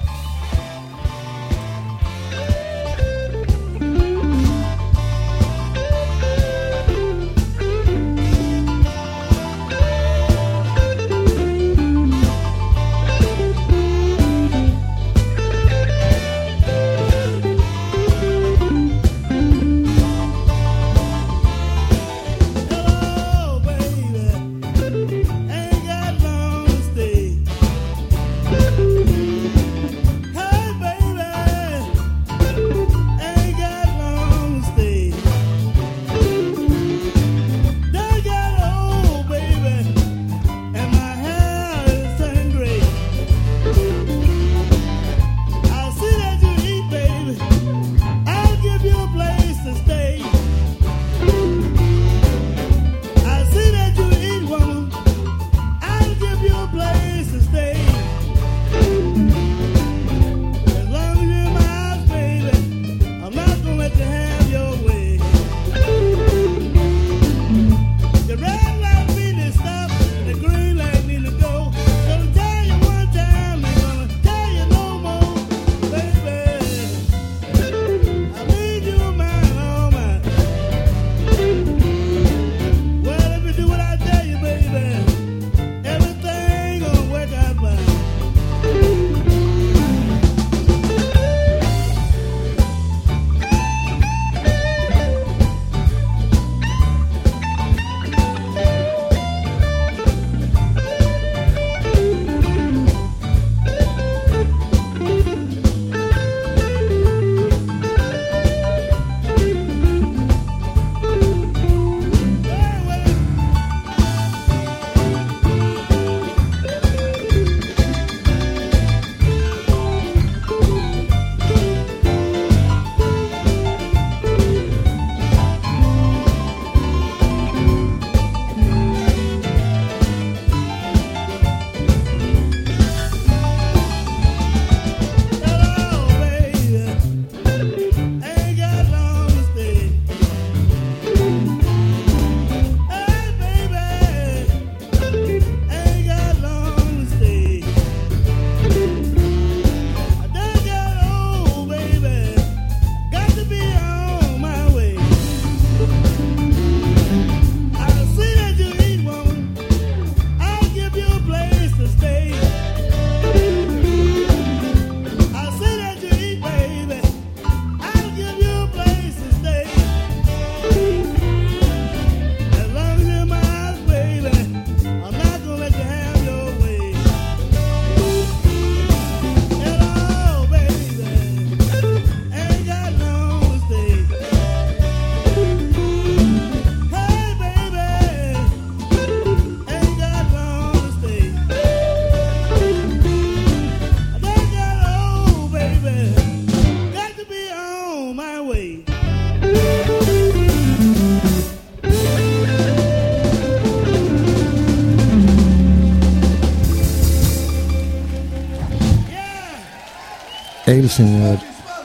El señor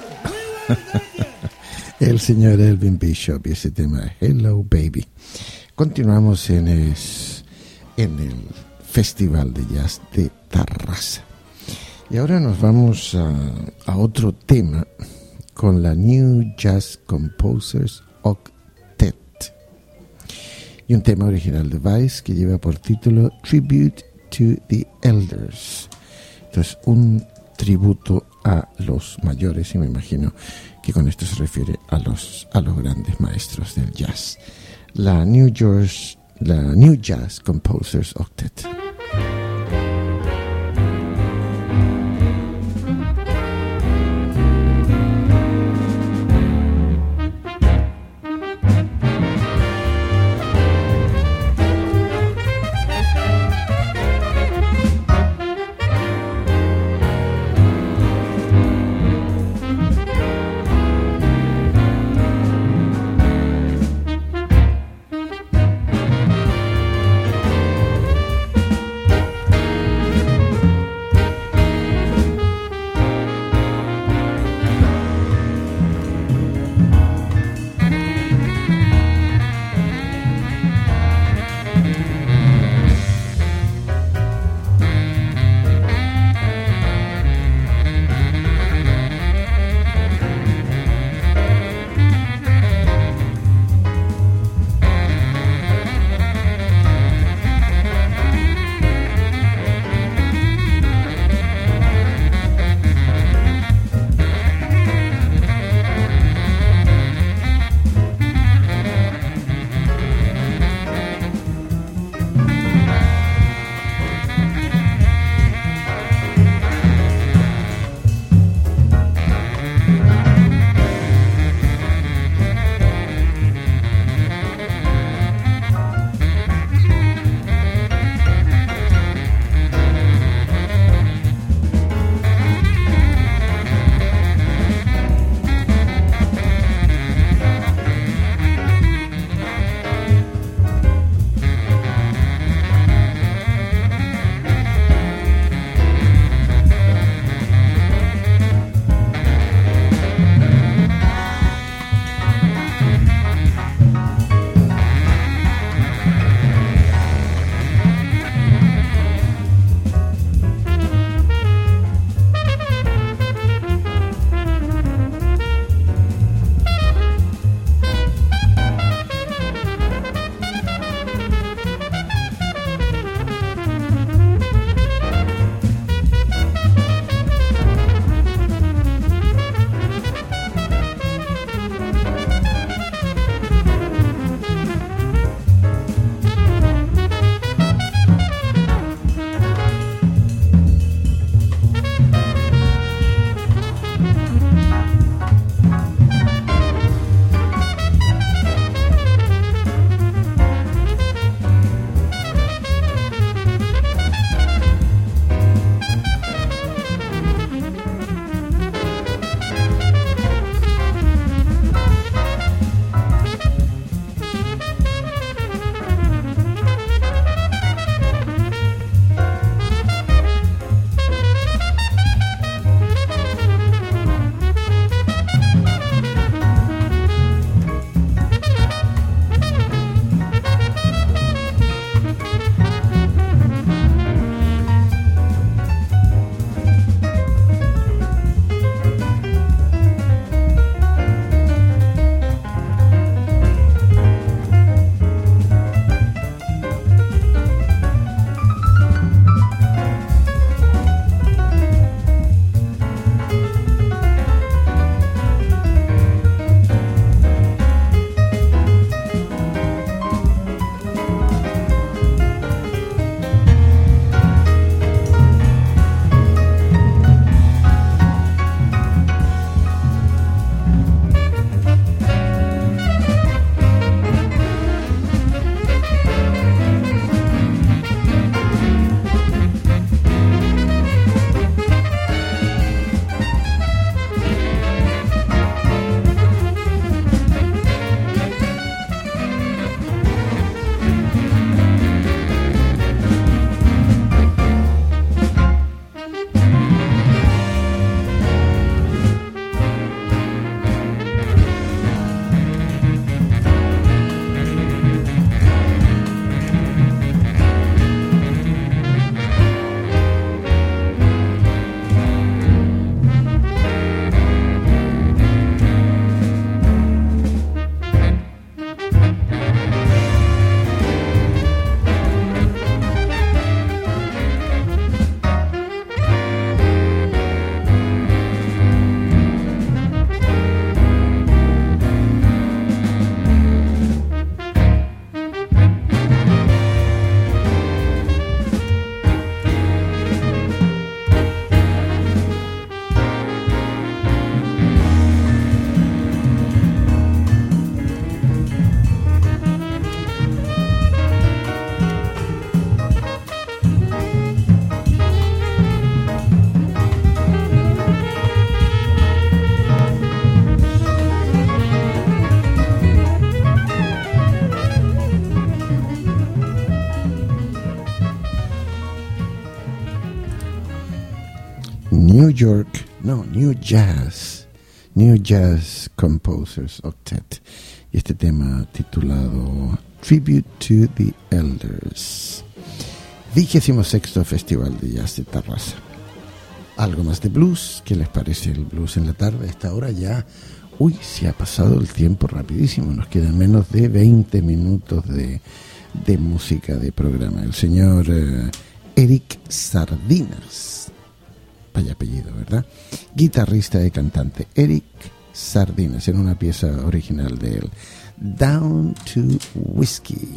el señor Elvin Bishop y ese tema Hello Baby. Continuamos en, es, en el Festival de Jazz de Tarrasa. Y ahora nos vamos a, a otro tema con la New Jazz Composers Octet y un tema original de Vice que lleva por título Tribute to the Elders. Entonces, un tributo a los mayores, y me imagino que con esto se refiere a los a los grandes maestros del jazz. La New Jazz, la New Jazz Composers Octet. New York, no, New Jazz, New Jazz Composers Octet, y este tema titulado Tribute to the Elders. vigésimo sexto Festival de Jazz de Tarrasa. Algo más de blues. ¿Qué les parece el blues en la tarde? A esta hora ya, uy, se ha pasado el tiempo rapidísimo. Nos quedan menos de veinte minutos de, de música de programa. El señor eh, Eric Sardinas, vaya apellido, ¿verdad? Guitarrista y cantante Eric Sardinas, en una pieza original de él, Down to Whiskey.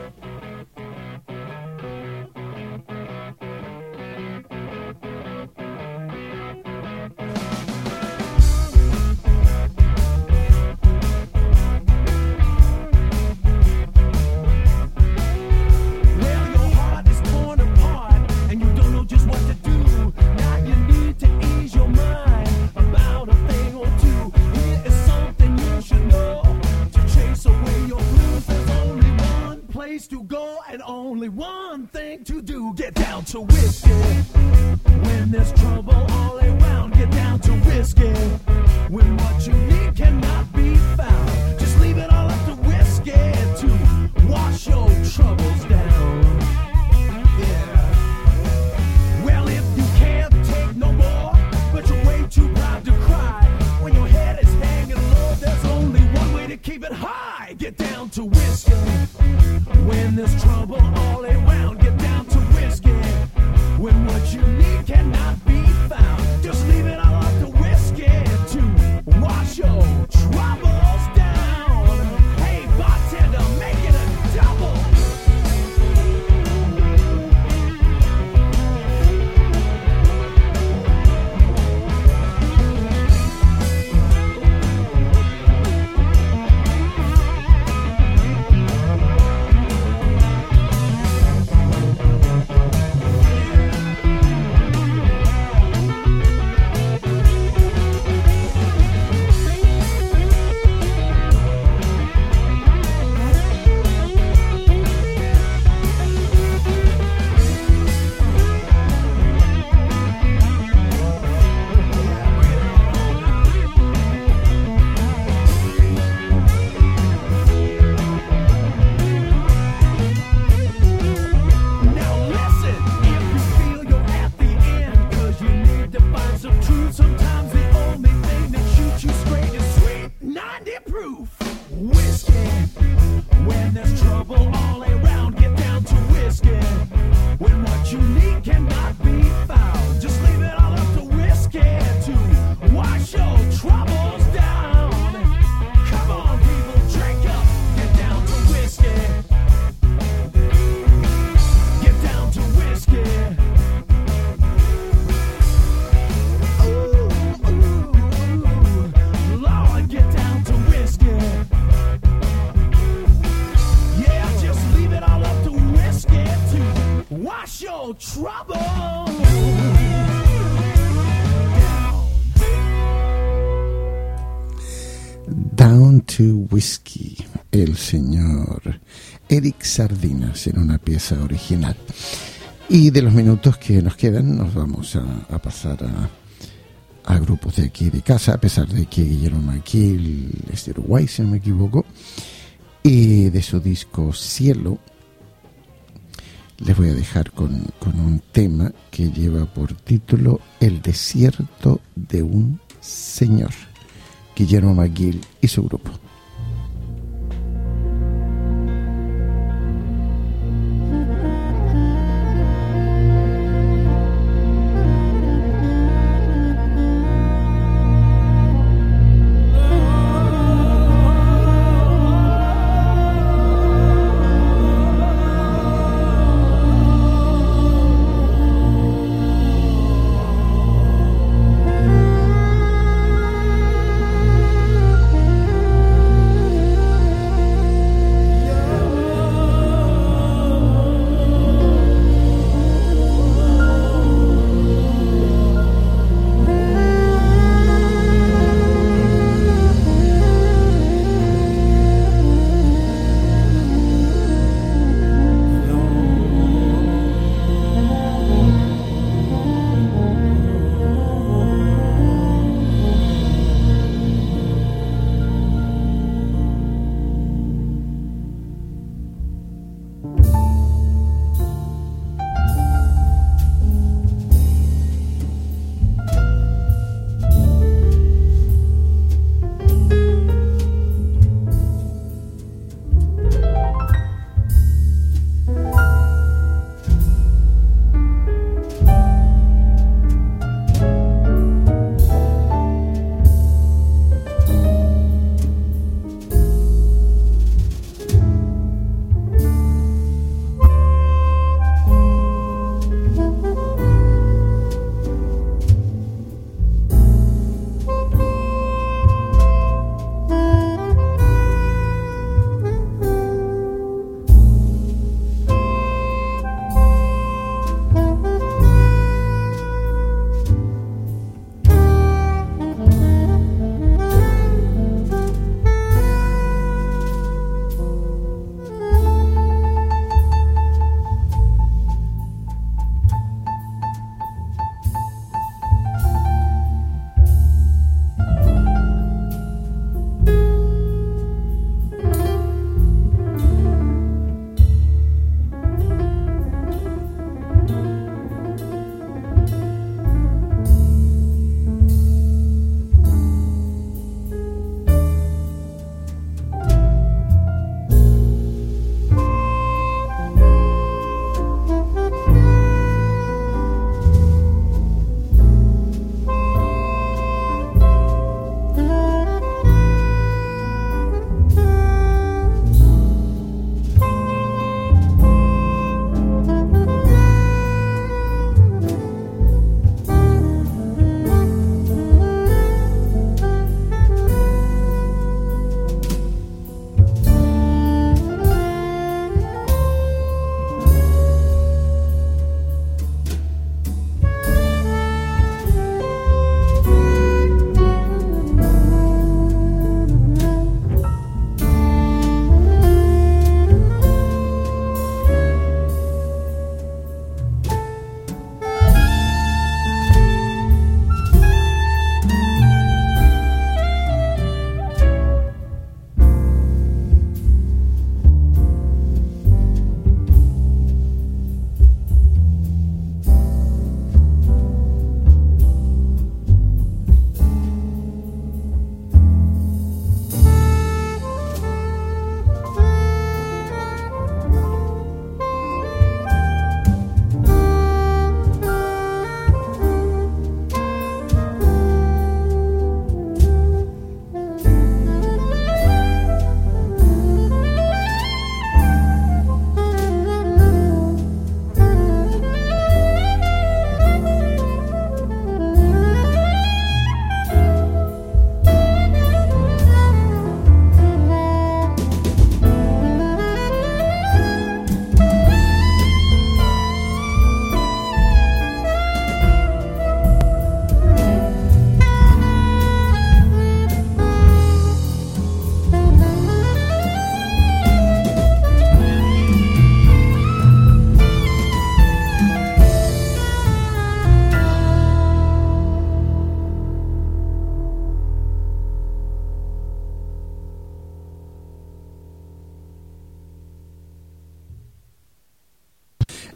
Whiskey, el señor Eric Sardinas, en una pieza original. Y de los minutos que nos quedan nos vamos a, a pasar a, a grupos de aquí de casa, a pesar de que Guillermo McKill es de Uruguay, si no me equivoco, y de su disco Cielo les voy a dejar con, con un tema que lleva por título El desierto de un señor, Guillermo McKill y su grupo. Thank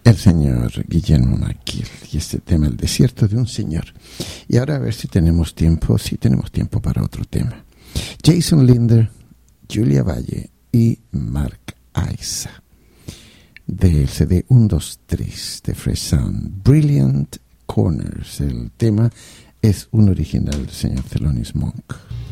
el señor Guillermo McGill y este tema, El desierto de un señor. Y ahora a ver si tenemos tiempo, si tenemos tiempo para otro tema. Jason Linder, Julia Valle y Mark Isa, del C D uno dos tres de Fresh Sound, Brilliant Corners. El tema es un original del señor Thelonious Monk.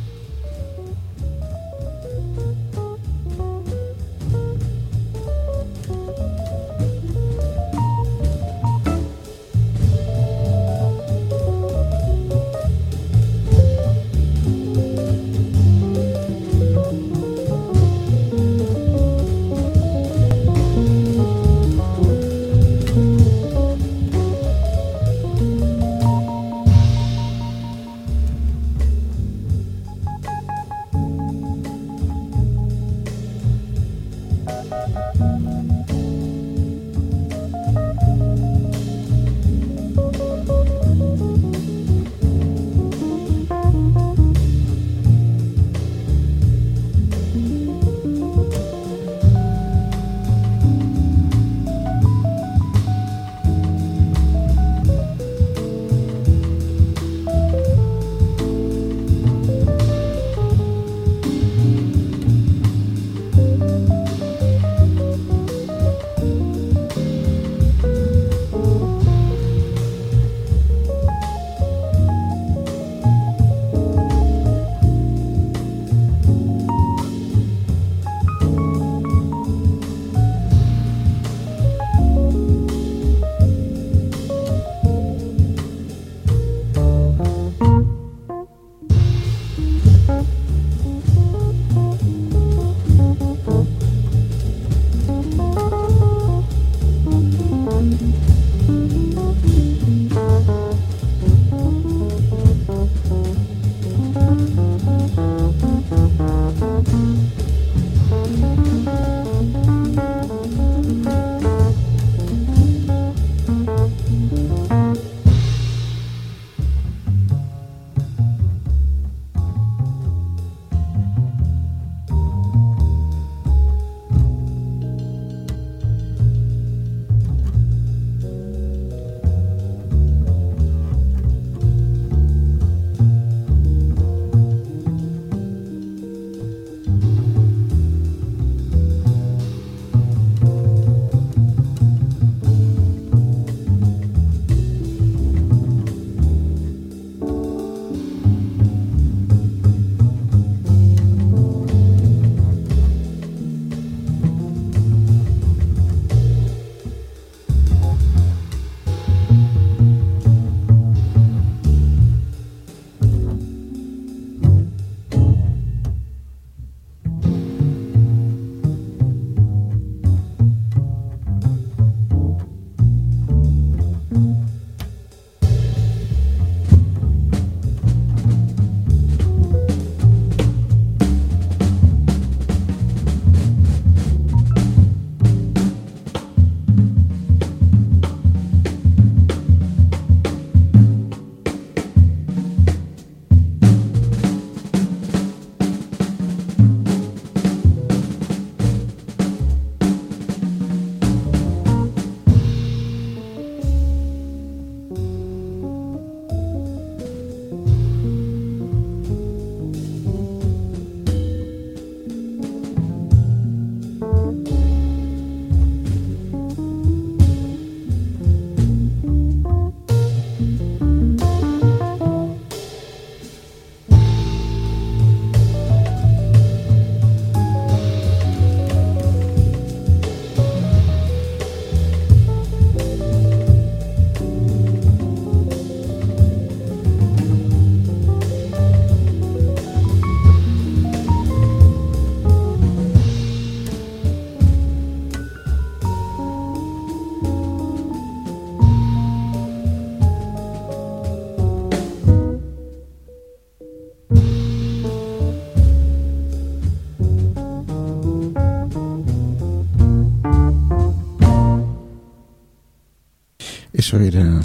Eso era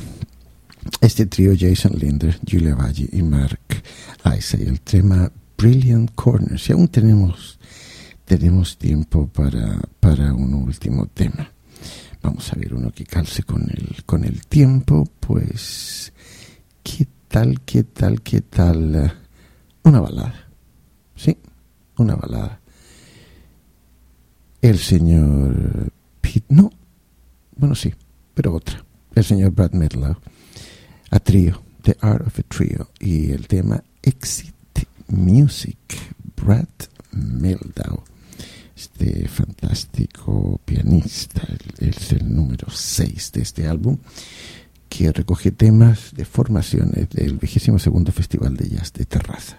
este trío: Jason Linder, Julia Valle y Mark Isa, y el tema Brilliant Corners. Y aún tenemos, tenemos tiempo para, para un último tema. Vamos a ver uno que calce con el, con el tiempo. Pues, ¿qué tal, qué tal, qué tal? Una balada. Sí, una balada. El señor Pete, no, bueno sí, pero otra. El señor Brad Mehldau, a trío, The Art of a Trio, y el tema Exit Music. Brad Mehldau, este fantástico pianista, es el número seis de este álbum, que recoge temas de formaciones del vigésimo segundo Festival de Jazz de Terraza.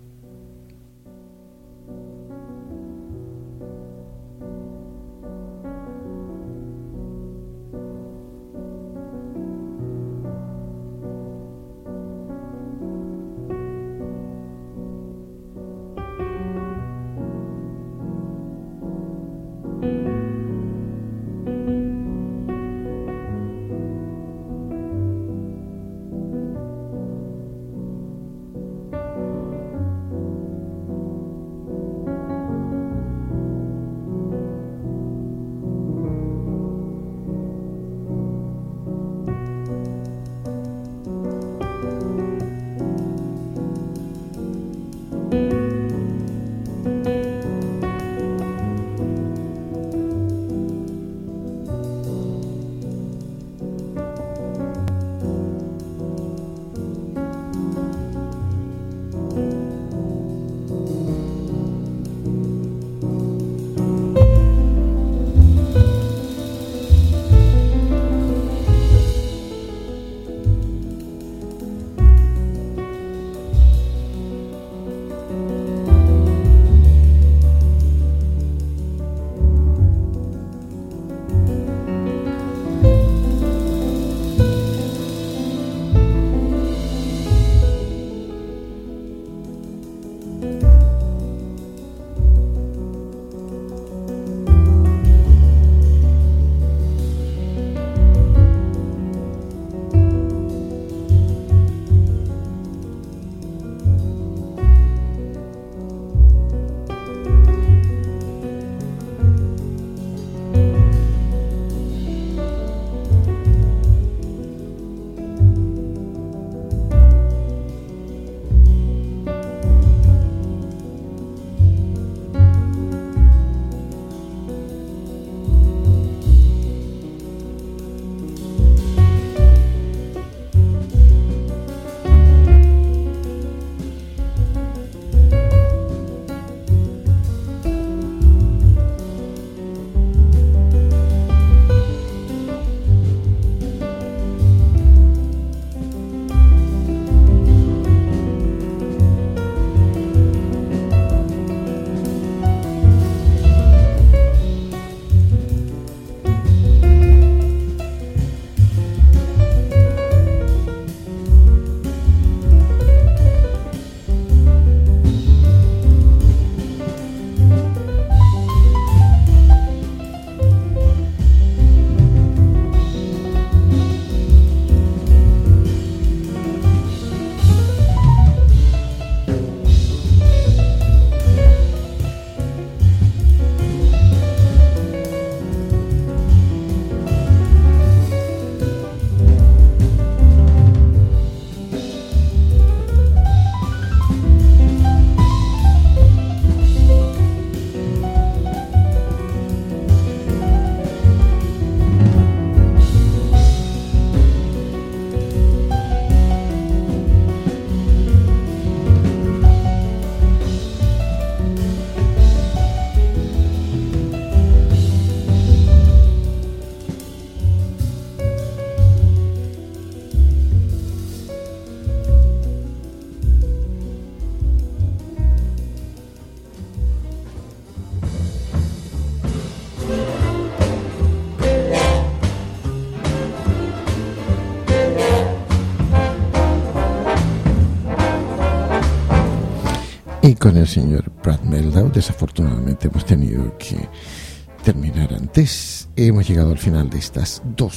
Y con el señor Brad Mehldau, desafortunadamente hemos tenido que terminar antes. Hemos llegado al final de estas dos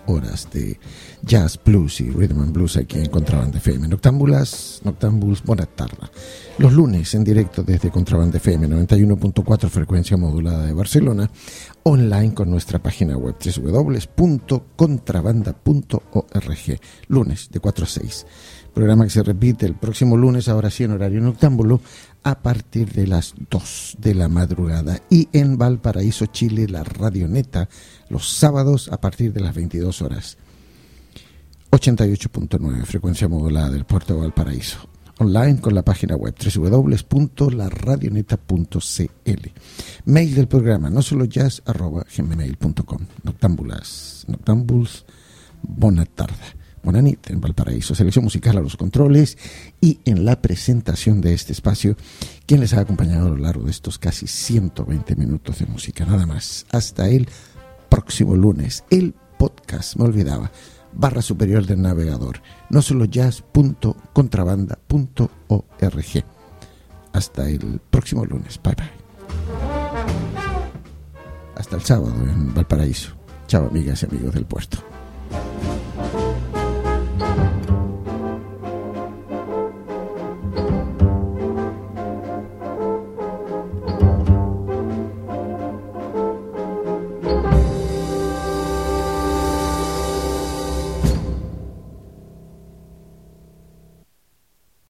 horas de jazz, blues y rhythm and blues aquí en Contrabanda F M. Noctámbulas, Noctámbuls, buena tarde. Los lunes en directo desde Contrabanda F M noventa y uno punto cuatro, frecuencia modulada de Barcelona, online con nuestra página web doble u doble u doble u punto contrabanda punto org, lunes de cuatro a seis. Programa que se repite el próximo lunes, ahora sí en horario noctámbulo, a partir de las dos de la madrugada. Y en Valparaíso, Chile, la Radioneta, los sábados a partir de las veintidós horas. ochenta y ocho punto nueve, frecuencia modulada del puerto de Valparaíso. Online con la página web doble u doble u doble u punto la radioneta punto c l. Mail del programa, no solo jazz, arroba gmail punto com. Noctámbulas, Noctámbuls, buena tarde. Bonanit en Valparaíso, selección musical a los controles y en la presentación de este espacio, quien les ha acompañado a lo largo de estos casi ciento veinte minutos de música, nada más. Hasta el próximo lunes, el podcast, me olvidaba, barra superior del navegador, no solo jazz punto contrabanda punto org. Hasta el próximo lunes, bye bye. Hasta el sábado en Valparaíso. Chao, amigas y amigos del puerto.